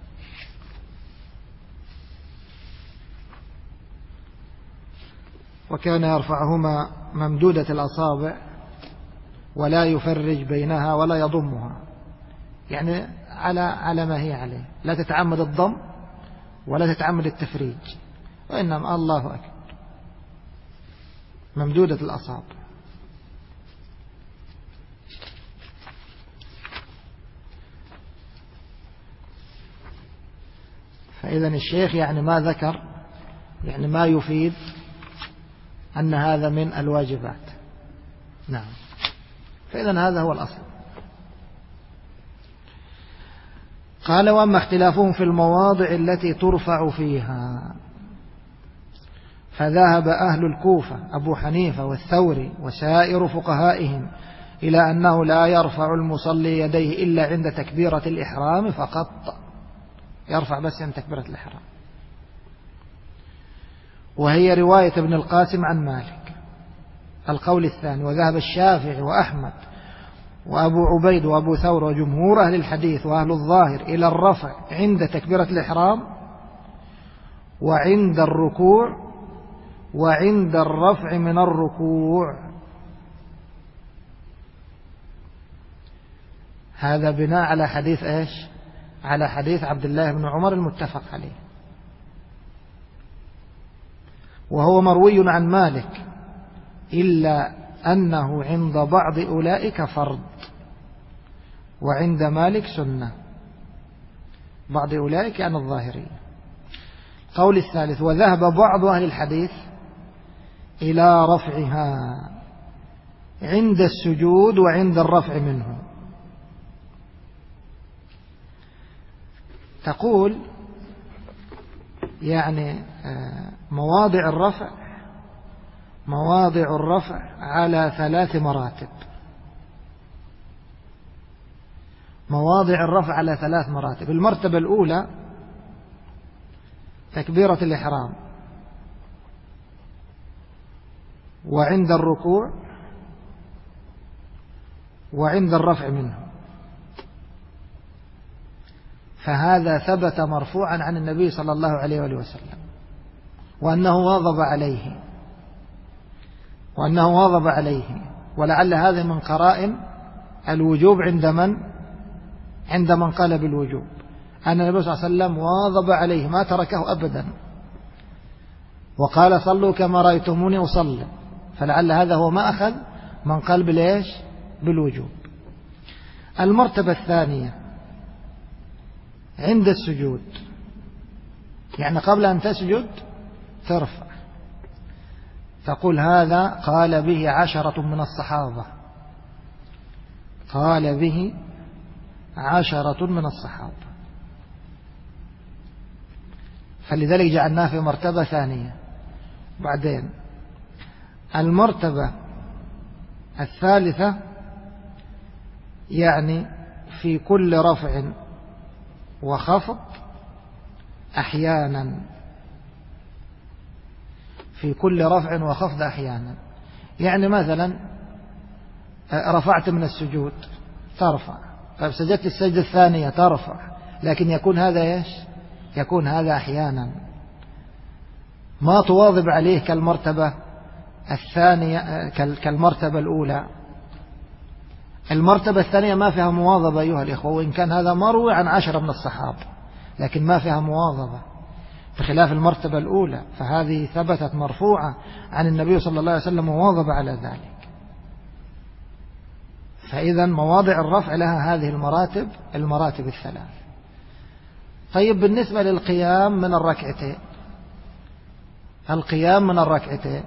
وكان يرفعهما ممدودة الأصابع ولا يفرج بينها ولا يضمها، يعني على ما هي عليه، لا تتعمد الضم ولا تتعمد التفريج، وإنما الله أكبر ممدودة الأصابع. فإذا الشيخ يعني ما ذكر، يعني ما يفيد أن هذا من الواجبات. نعم. فإذا هذا هو الأصل. قال وأما اختلافهم في المواضع التي ترفع فيها، فذهب أهل الكوفة أبو حنيفة والثوري وسائر فقهائهم إلى أنه لا يرفع المصلي يديه إلا عند تكبيرة الإحرام فقط، يرفع بس عند تكبيرة الإحرام، وهي رواية ابن القاسم عن مالك القول الثاني. وذهب الشافعي وأحمد وأبو عبيد وأبو ثور وجمهور أهل الحديث وأهل الظاهر إلى الرفع عند تكبيرة الإحرام وعند الركوع وعند الرفع من الركوع. هذا بناء على حديث إيش؟ على حديث عبد الله بن عمر المتفق عليه، وهو مروي عن مالك إلا أنه عند بعض أولئك فرض وعند مالك سنة. بعض أولئك عن الظاهرية. قول الثالث وذهب بعض أهل الحديث إلى رفعها عند السجود وعند الرفع منه. تقول يعني مواضع الرفع على 3 مراتب. مواضع الرفع على 3 مراتب. المرتبة الأولى تكبيرة الإحرام وعند الركوع وعند الرفع منه، فهذا ثبت مرفوعا عن النبي صلى الله عليه وسلم وأنه واظب عليه ولعل هذا من قرائن الوجوب عند من قال بالوجوب، أن النبي صلى الله عليه وسلم واظب عليه ما تركه أبدا، وقال صلوا كما رأيتموني أصلي، فلعل هذا هو ما أخذ من قال بالوجوب. المرتبة الثانية عند السجود، يعني قبل أن تسجد ترفع، تقول هذا قال به 10 من الصحابة، قال به 10 من الصحابة، فلذلك جعلناه في مرتبة ثانية. بعدين المرتبة الثالثة يعني في كل رفع وخفض أحيانا، في كل رفع وخفض أحيانا. يعني مثلا رفعت من السجود ترفع، طيب سجدت السجدة الثانية ترفع، لكن يكون هذا إيش؟ يكون هذا أحيانا، ما تواظب عليه كالمرتبة الثانية كالمرتبة الأولى. المرتبة الثانية ما فيها مواظبة أيها الإخوة، وإن كان هذا مروي عن 10 من الصحابة، لكن ما فيها مواظبة، بخلاف المرتبة الأولى فهذه ثبتت مرفوعة عن النبي صلى الله عليه وسلم وواظب على ذلك. فإذا مواضع الرفع لها هذه المراتب الثلاث. طيب بالنسبة للقيام من الركعتين، القيام من الركعتين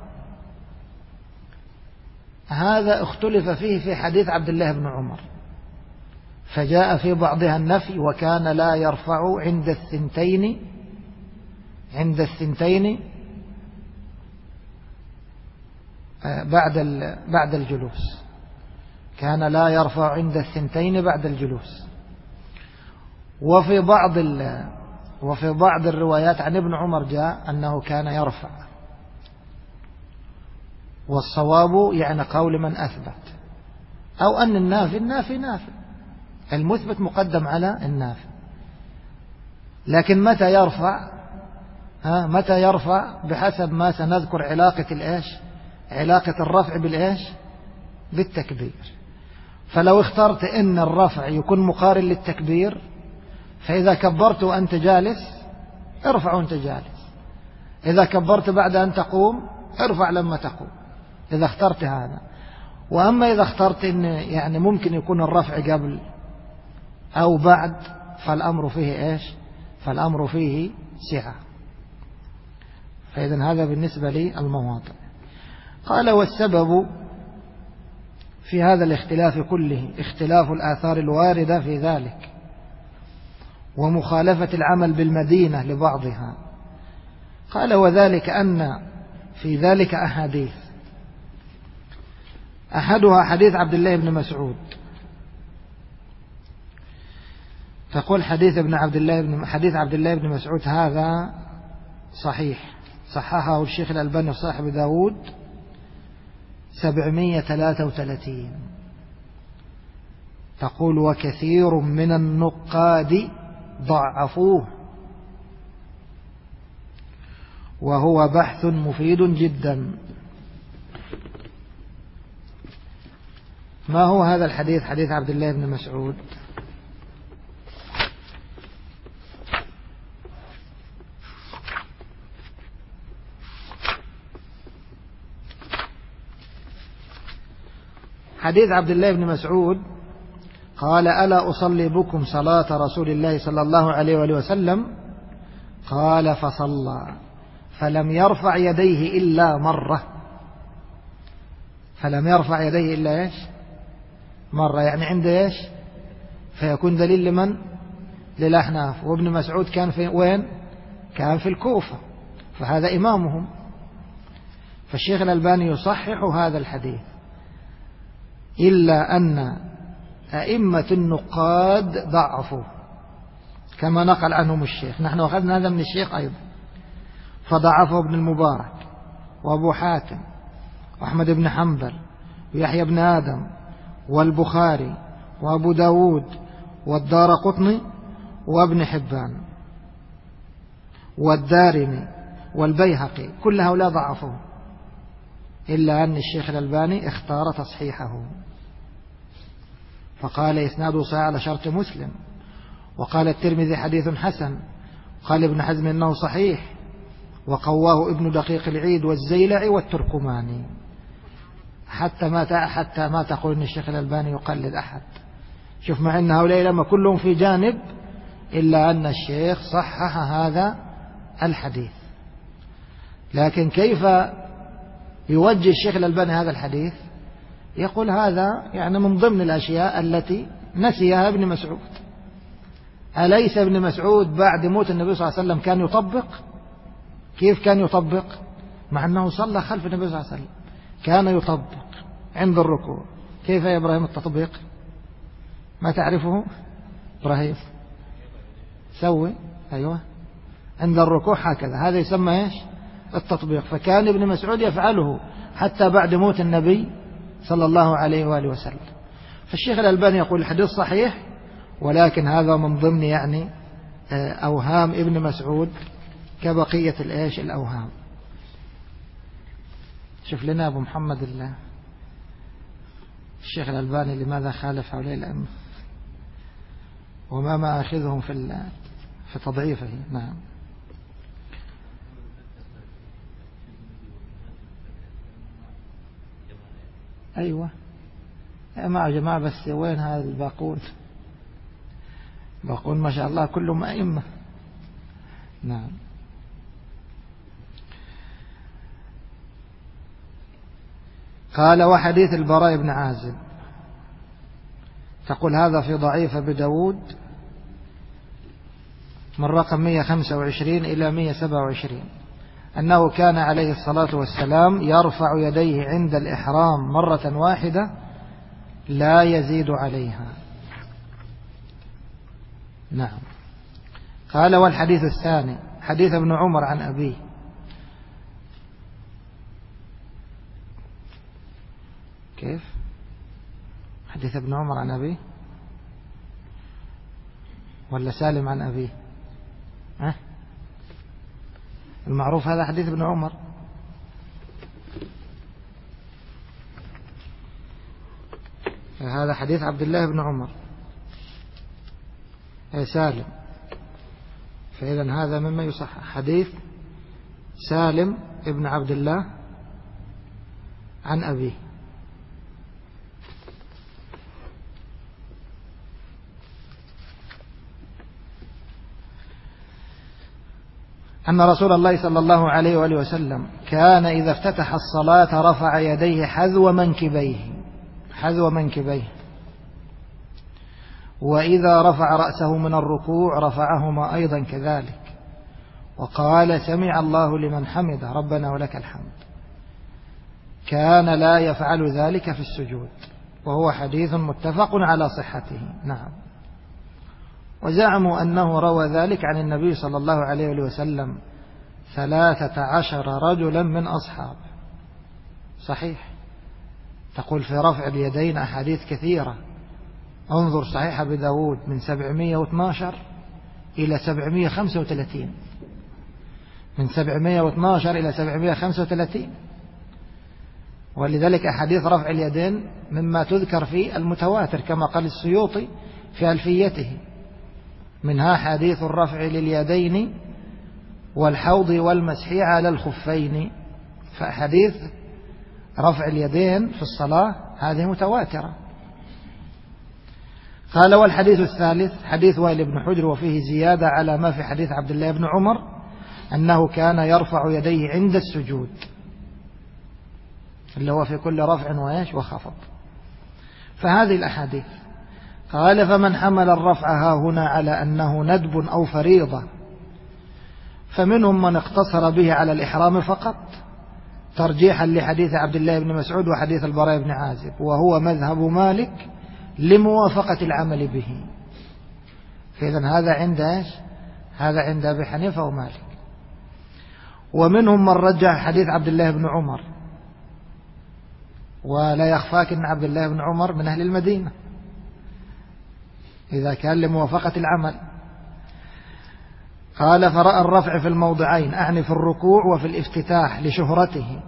هذا اختلف فيه في حديث عبد الله بن عمر، فجاء في بعضها النفي وكان لا يرفع عند الثنتين بعد الجلوس، كان لا يرفع عند الثنتين بعد الجلوس. وفي بعض الروايات عن ابن عمر جاء أنه كان يرفع، والصواب يعني قول من أثبت، أو أن النافي المثبت مقدم على النافي. لكن متى يرفع بحسب ما سنذكر علاقة الرفع بالتكبير. فلو اخترت ان الرفع يكون مقارن للتكبير، فإذا كبرت وأنت جالس ارفع وأنت جالس، إذا كبرت بعد أن تقوم ارفع لما تقوم، إذا اخترت هذا. وأما إذا اخترت إن يعني ممكن يكون الرفع قبل أو بعد، فالأمر فيه سعة. فإذا هذا بالنسبة للمواضع. قال والسبب في هذا الاختلاف كله اختلاف الآثار الواردة في ذلك، ومخالفة العمل بالمدينة لبعضها. قال وذلك أن في ذلك أحاديث، أحدها حديث عبد الله بن مسعود، تقول حديث عبد الله بن مسعود هذا صحيح، صححه الشيخ الألباني صاحب داود 733. تقول وكثير من النقاد ضعفوه، وهو بحث مفيد جدا. ما هو هذا الحديث؟ حديث عبد الله بن مسعود حديث عبد الله بن مسعود قال ألا أصلي بكم صلاة رسول الله صلى الله عليه وآله وسلم؟ قال فصلى فلم يرفع يديه إلا مرة. فلم يرفع يديه إلا إيش؟ مرة، يعني عنده إيش؟ فيكون دليل لمن؟ للأحناف. وابن مسعود كان في وين؟ كان في الكوفة، فهذا إمامهم. فالشيخ الألباني يصحح هذا الحديث، إلا أن أئمة النقاد ضعفوا كما نقل عنهم الشيخ. نحن أخذنا هذا من الشيخ أيضا. فضعفه ابن المبارك وأبو حاتم وأحمد بن حنبل ويحيى بن آدم والبخاري وأبو داود والدارقطني وابن حبان والدارمي والبيهقي، كل هؤلاء ضعفوه، إلا أن الشيخ الألباني اختار تصحيحه، فقال إسناده صحيح على شرط مسلم. وقال الترمذي حديث حسن. قال ابن حزم إنه صحيح، وقواه ابن دقيق العيد والزيلعي والتركماني. حتى ما تقول إن الشيخ الألباني يقلد أحد. شوف، مع أن هؤلاء لما كلهم في جانب، إلا أن الشيخ صحح هذا الحديث. لكن كيف يوجه الشيخ الألباني هذا الحديث؟ يقول هذا يعني من ضمن الأشياء التي نسيها ابن مسعود. أليس ابن مسعود بعد موت النبي صلى الله عليه وسلم كان يطبق؟ كيف كان يطبق؟ مع أنه صلى خلف النبي صلى الله عليه وسلم كان يطبق عند الركوع. كيف يا إبراهيم التطبيق؟ ما تعرفه إبراهيم؟ سوي. أيوة، عند الركوع هكذا، هذا يسمى إيش؟ التطبيق. فكان ابن مسعود يفعله حتى بعد موت النبي صلى الله عليه وآله وسلم. فالشيخ الألباني يقول الحديث صحيح، ولكن هذا من ضمن يعني أوهام ابن مسعود كبقية الأوهام. شوف لنا أبو محمد الشيخ الألباني لماذا خالف هؤلاء الأئمة وما مآخذهم في تضعيفه. نعم. أيوة مع جماعة، بس وين هذا الباقون؟ باقون ما شاء الله كلهم أئمة. نعم. قال وحديث البراء بن عازب تقول هذا في ضعيف أبي داود من رقم 125 إلى 127 أنه كان عليه الصلاة والسلام يرفع يديه عند الإحرام مرة واحدة لا يزيد عليها. نعم. قال والحديث الثاني حديث ابن عمر عن أبيه. كيف حديث ابن عمر عن أبيه ولا سالم عن أبيه؟ المعروف هذا حديث ابن عمر. هذا حديث عبد الله بن عمر سالم، فإذا هذا مما يصح حديث سالم ابن عبد الله عن أبيه. أن رسول الله صلى الله عليه وآله وسلم كان إذا افتتح الصلاة رفع يديه حذو منكبيه، وإذا رفع رأسه من الركوع رفعهما أيضا كذلك، وقال سمع الله لمن حمده ربنا ولك الحمد. كان لا يفعل ذلك في السجود، وهو حديث متفق على صحته. نعم. وزعموا أنه روى ذلك عن النبي صلى الله عليه وسلم 13 رجلا من أصحابه. صحيح. تقول في رفع اليدين أحاديث كثيرة، انظر صحيح أبي داود من 712 إلى 735، من 712 إلى 735. ولذلك أحاديث رفع اليدين مما تذكر في المتواتر كما قال السيوطي في ألفيته، منها حديث الرفع لليدين والحوض والمسح على الخفين. فحديث رفع اليدين في الصلاة هذه متواترة. قال والحديث الثالث حديث وائل بن حجر وفيه زيادة على ما في حديث عبد الله بن عمر أنه كان يرفع يديه عند السجود، اللي هو في كل رفع وخفض. فهذه الأحاديث. قال فمن حمل الرفع هنا على أنه ندب أو فريضة فمنهم من اقتصر به على الإحرام فقط ترجيحا لحديث عبد الله بن مسعود وحديث البراء بن عازب، وهو مذهب مالك لموافقة العمل به. فإذا هذا عند هذا عند أبي حنيفة ومالك. ومنهم من رجح حديث عبد الله بن عمر، ولا يخفاك أن عبد الله بن عمر من أهل المدينة إذا كان لموافقة العمل. قال فرأى الرفع في الموضعين، أعني في الركوع وفي الافتتاح لشهرته،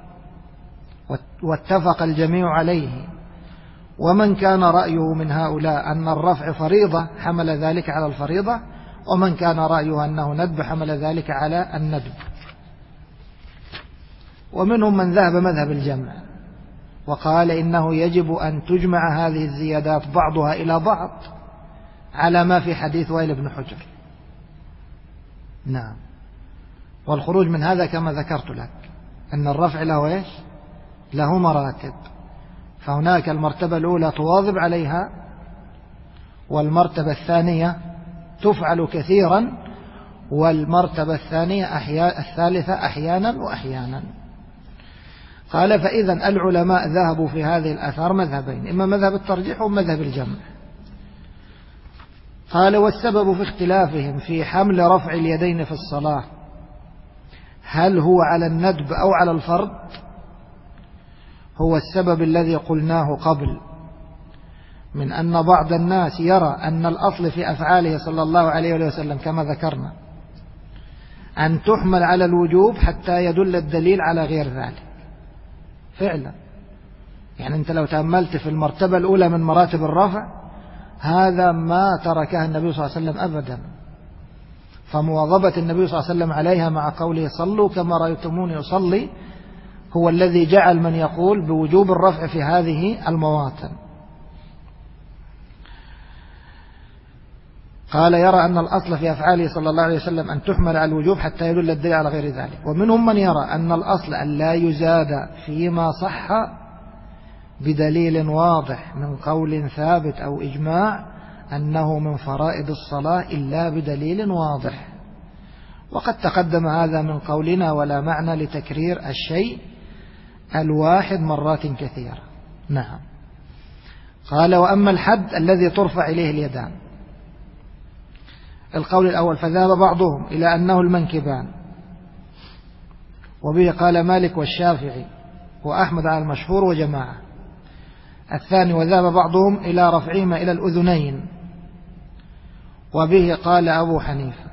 واتفق الجميع عليه. ومن كان رأيه من هؤلاء أن الرفع فريضة حمل ذلك على الفريضة، ومن كان رأيه أنه ندب حمل ذلك على الندب. ومنهم من ذهب مذهب الجمع وقال إنه يجب أن تجمع هذه الزيادات بعضها إلى بعض على ما في حديث وائل بن حجر. نعم. والخروج من هذا كما ذكرت لك أن الرفع له له مراتب، فهناك المرتبة الأولى تواظب عليها، والمرتبة الثانية تفعل كثيرا، والمرتبة الثالثة أحيانا وأحيانا. قال فإذا العلماء ذهبوا في هذه الآثار مذهبين، إما مذهب الترجيح ومذهب الجمع. قال والسبب في اختلافهم في حمل رفع اليدين في الصلاة هل هو على الندب أو على الفرض هو السبب الذي قلناه قبل، من أن بعض الناس يرى أن الأصل في أفعاله صلى الله عليه وسلم كما ذكرنا أن تحمل على الوجوب حتى يدل الدليل على غير ذلك. فعلا يعني أنت لو تأملت في المرتبة الأولى من مراتب الرفع هذا ما تركها النبي صلى الله عليه وسلم أبدا، فمواظبة النبي صلى الله عليه وسلم عليها مع قوله صلوا كما رأيتموني أصلي هو الذي جعل من يقول بوجوب الرفع في هذه المواطن. قال يرى أن الأصل في أفعاله صلى الله عليه وسلم أن تحمل على الوجوب حتى يدل الدليل على غير ذلك. ومنهم من يرى أن الأصل أن لا يزاد فيما صح بدليل واضح من قول ثابت أو إجماع أنه من فرائض الصلاة إلا بدليل واضح. وقد تقدم هذا من قولنا ولا معنى لتكرير الشيء الواحد مرات كثيرة. نعم. قال وأما الحد الذي ترفع إليه اليدان، القول الأول فذهب بعضهم إلى أنه المنكبان، وبه قال مالك والشافعي وأحمد على المشهور وجماعة. الثاني وذهب بعضهم إلى رفعهما إلى الأذنين، وبه قال أبو حنيفة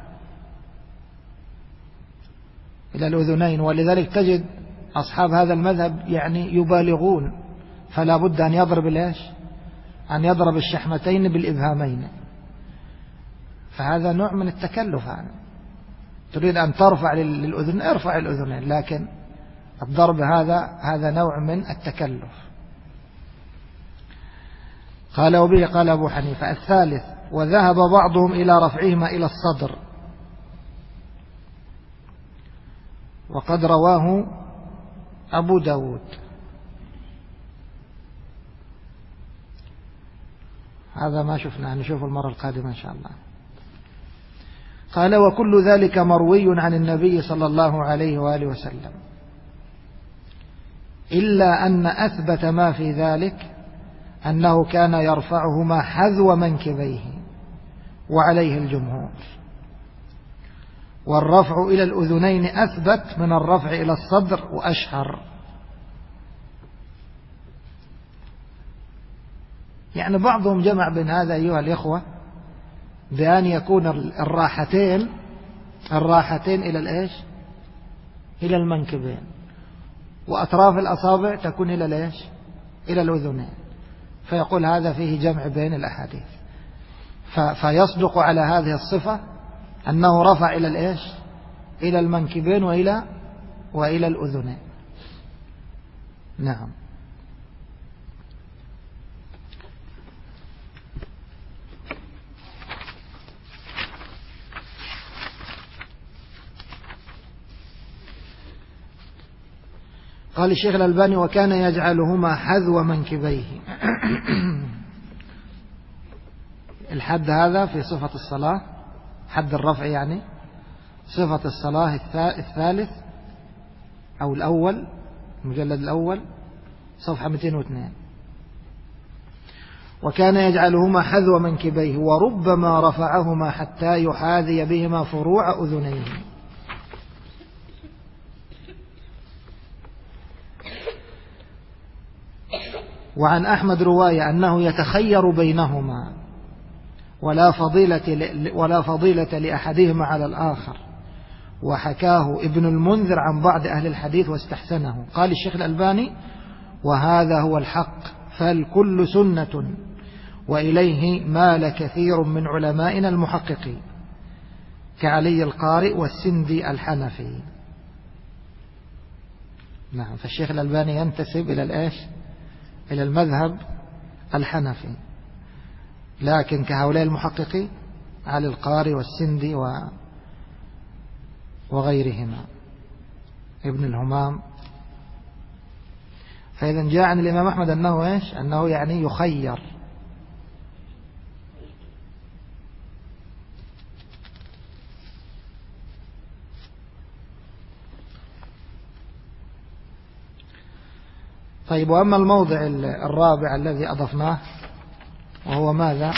إلى الأذنين. ولذلك تجد أصحاب هذا المذهب يعني يبالغون، فلا بد أن يضرب الإيش؟ أن يضرب الشحمتين بالإبهامين، فهذا نوع من التكلف. يعني تريد أن ترفع للأذن ارفع الأذنين، لكن الضرب هذا نوع من التكلف. قال وبه قال أبو حنيفة. الثالث وذهب بعضهم إلى رفعهما إلى الصدر، وقد رواه أبو داود. هذا ما شفناه، نشوف المرة القادمة إن شاء الله. قال وكل ذلك مروي عن النبي صلى الله عليه وآله وسلم، إلا أن أثبت ما في ذلك أنه كان يرفعهما حذو منكبيه وعليه الجمهور، والرفع إلى الأذنين أثبت من الرفع إلى الصدر وأشهر. يعني بعضهم جمع بين هذا أيها الإخوة بأن يكون الراحتين إلى الإيش؟ إلى المنكبين، وأطراف الأصابع تكون إلى الإيش؟ إلى الأذنين، فيقول هذا فيه جمع بين الأحاديث، فيصدق على هذه الصفة أنه رفع إلى الإيش؟ إلى المنكبين وإلى الأذنين. نعم. قال الشيخ الألباني وكان يجعلهما حذو منكبيه. الحد هذا في صفة الصلاة، حد الرفع يعني صفة الصلاة الثالث أو الأول، المجلد الأول صفحة 202. وكان يجعلهما حذو منكبيه وربما رفعهما حتى يحاذي بهما فروع أذنيه. وعن أحمد رواية أنه يتخير بينهما ولا فضيلة لأحدهما على الآخر، وحكاه ابن المنذر عن بعض أهل الحديث واستحسنه. قال الشيخ الألباني وهذا هو الحق، فالكل سنة، وإليه مال كثير من علمائنا المحققين كعلي القارئ والسندي الحنفي. نعم. فالشيخ الألباني ينتسب إلى المذهب الحنفي، لكن كهؤلاء المحققين علي القارئ والسندي وغيرهما ابن الهمام. فإذا جاء عن الإمام أحمد أنه يعني يخير. طيب، وأما الموضع الرابع الذي أضفناه وهو ماذا؟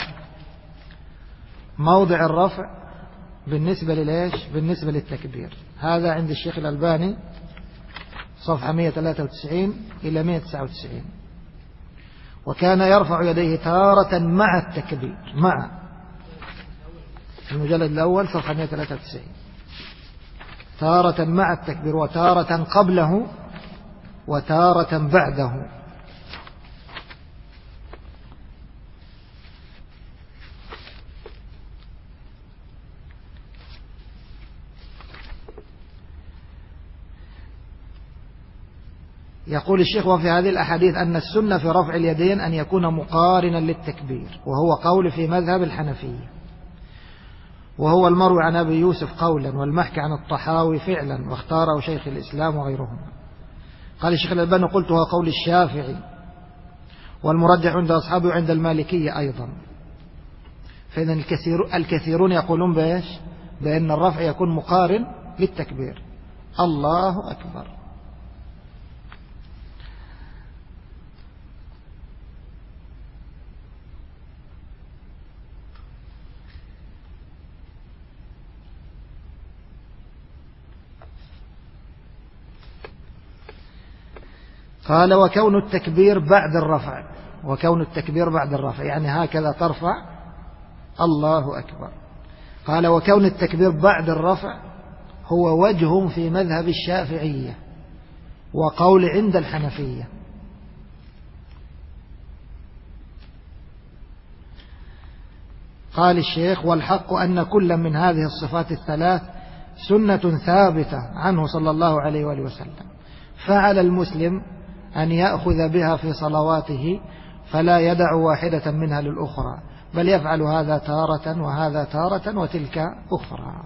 موضع الرفع بالنسبة بالنسبة للتكبير. هذا عند الشيخ الألباني صفحة 193 إلى 199. وكان يرفع يديه تارة مع التكبير، مع المجلد الأول صفحة 193، تارة مع التكبير وتارة قبله وتارة بعده. يقول الشيخ: وفي هذه الأحاديث أن السنة في رفع اليدين أن يكون مقارنا للتكبير، وهو قول في مذهب الحنفية، وهو المروي عن أبي يوسف قولا والمحكي عن الطحاوي فعلا، واختاره شيخ الإسلام وغيرهما. قال الشيخ الألباني: قلت هو قول الشافعي والمرجح عند أصحابه وعند المالكية أيضا. فإذا الكثيرون يقولون بأن الرفع يكون مقارن للتكبير. الله أكبر. قال: وكون التكبير بعد الرفع، وكون التكبير بعد الرفع يعني هكذا ترفع الله أكبر. قال: وكون التكبير بعد الرفع هو وجه في مذهب الشافعية وقول عند الحنفية. قال الشيخ: والحق أن كل من هذه الصفات الثلاث سنة ثابتة عنه صلى الله عليه وآله وسلم، فعلى المسلم أن يأخذ بها في صلواته فلا يدع واحدة منها للأخرى، بل يفعل هذا تارة وهذا تارة وتلك أخرى.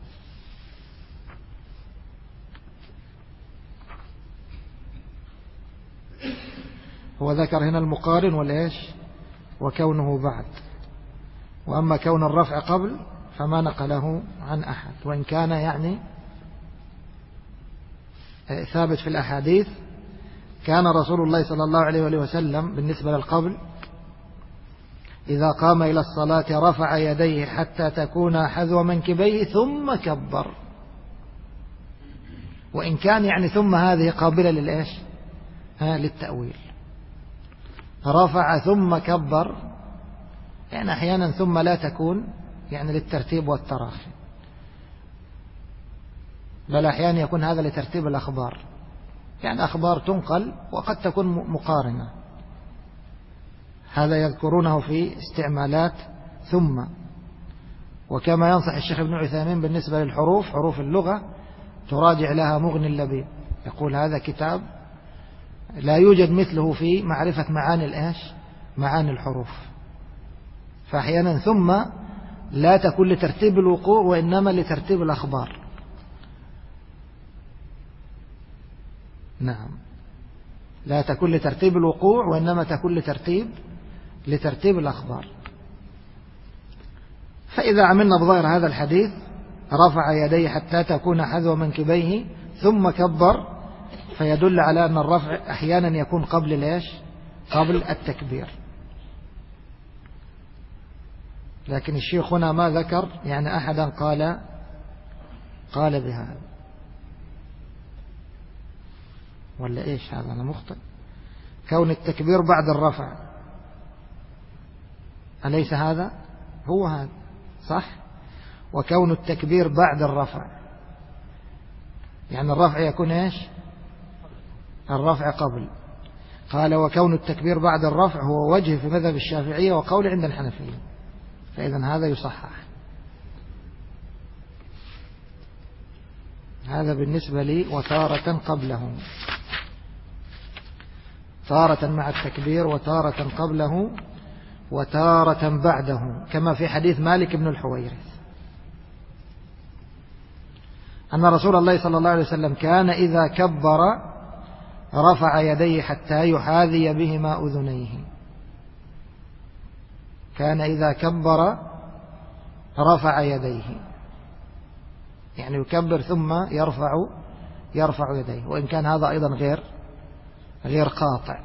هو ذكر هنا المقارن والإيش وكونه بعد، وأما كون الرفع قبل فما نقله عن أحد، وإن كان يعني ثابت في الأحاديث. كان رسول الله صلى الله عليه وآله وسلم بالنسبة للقبل إذا قام إلى الصلاة رفع يديه حتى تكون حذو منكبيه ثم كبر، وإن كان يعني ثم هذه قابلة للإيش للتأويل. رفع ثم كبر، يعني أحيانا ثم لا تكون يعني للترتيب والتراخي، بل أحيانا يكون هذا لترتيب الأخبار، يعني أخبار تنقل وقد تكون مقارنة. هذا يذكرونه في استعمالات ثم. وكما ينصح الشيخ ابن عثيمين بالنسبة للحروف، حروف اللغة تراجع لها مغني اللبيب، يقول هذا كتاب لا يوجد مثله في معرفة معاني الحروف. فأحيانا ثم لا تكون لترتيب الوقوع وإنما لترتيب الأخبار. نعم، لا تكون لترتيب الوقوع وإنما تكون لترتيب الأخبار. فإذا عملنا بظاهر هذا الحديث رفع يديه حتى تكون حذو منكبيه ثم كبر، فيدل على أن الرفع أحيانا يكون قبل التكبير. لكن الشيخ هنا ما ذكر يعني أحدا قال بهذا، ولا إيش؟ هذا أنا مخطئ. كون التكبير بعد الرفع أليس هذا هو هذا صح؟ وكون التكبير بعد الرفع يعني الرفع يكون إيش؟ الرفع قبل. قال: وكون التكبير بعد الرفع هو وجه في مذهب الشافعية وقول عند الحنفية، فإذا هذا يصحح. هذا بالنسبة لي. وتارة قبله، تارة مع التكبير وتارة قبله وتارة بعده، كما في حديث مالك بن الحويرث أن رسول الله صلى الله عليه وسلم كان إذا كبر رفع يديه حتى يحاذي بهما أذنيه. كان إذا كبر رفع يديه، يعني يكبر ثم يرفع يديه، وإن كان هذا أيضا غير قاطع،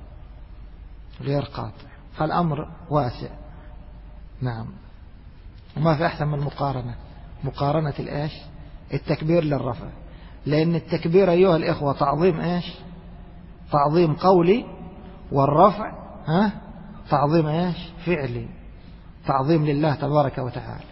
فالأمر واسع. نعم، وما في أحسن من مقارنة التكبير للرفع، لأن التكبير أيها الإخوة تعظيم تعظيم قولي، والرفع تعظيم إيش؟ فعلي، تعظيم لله تبارك وتعالى.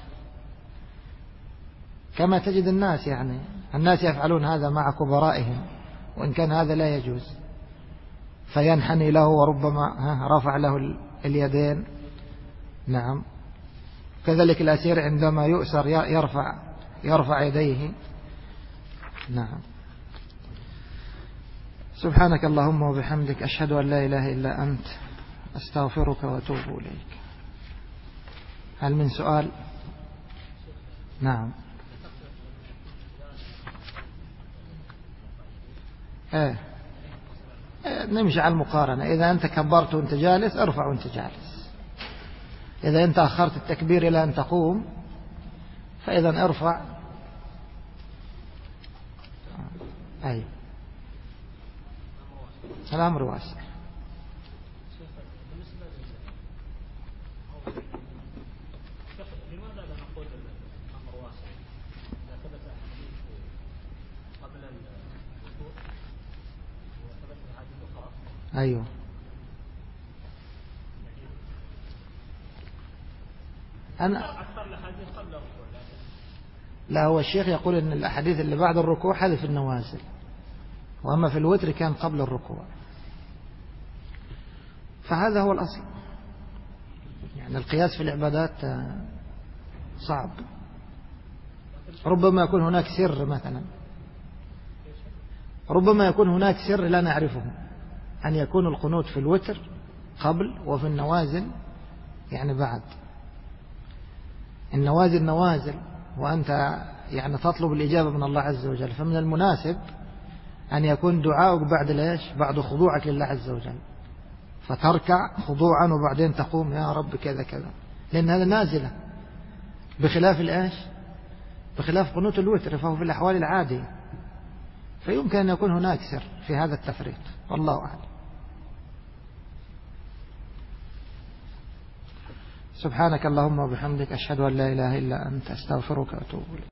كما تجد الناس، يعني الناس يفعلون هذا مع كبرائهم وإن كان هذا لا يجوز، فينحني له وربما رفع له اليدين. نعم. كذلك الأسير عندما يؤسر يرفع يديه. نعم. سبحانك اللهم وبحمدك، أشهد أن لا إله إلا أنت، أستغفرك وأتوب إليك. هل من سؤال؟ نعم. نمشي على المقارنة. إذا أنت كبرت وأنت جالس ارفع وأنت جالس، إذا أنت أخرت التكبير إلى أن تقوم فإذا ارفع. أي الأمر واسع. لماذا لا نقول الأمر واسع إذا ثبت حديث قبل الركوع وثبت حديث أخرى؟ أيوه. أنا أكثر الحديث قبل الركوع. لا، هو الشيخ يقول إن الأحاديث اللي بعد الركوع حذف النوازل، وأما في الوتر كان قبل الركوع، فهذا هو الأصل. يعني القياس في العبادات صعب. ربما يكون هناك سر، مثلا ربما يكون هناك سر لا نعرفه، أن يكون القنوت في الوتر قبل وفي النوازل يعني بعد. النوازل نوازل وأنت يعني تطلب الإجابة من الله عز وجل، فمن المناسب أن يكون دعاؤك بعد ليش؟ بعد خضوعك لله عز وجل، فتركع خضوعا وبعدين تقوم يا رب كذا كذا، لأن هذا نازلة، بخلاف الإيش؟ بخلاف قنوت الوتر فهو في الأحوال العادية، فيمكن أن يكون هناك سر في هذا التفريق، والله أعلم. سبحانك اللهم وبحمدك، أشهد أن لا إله إلا أنت، أستغفرك وأتوب إليك.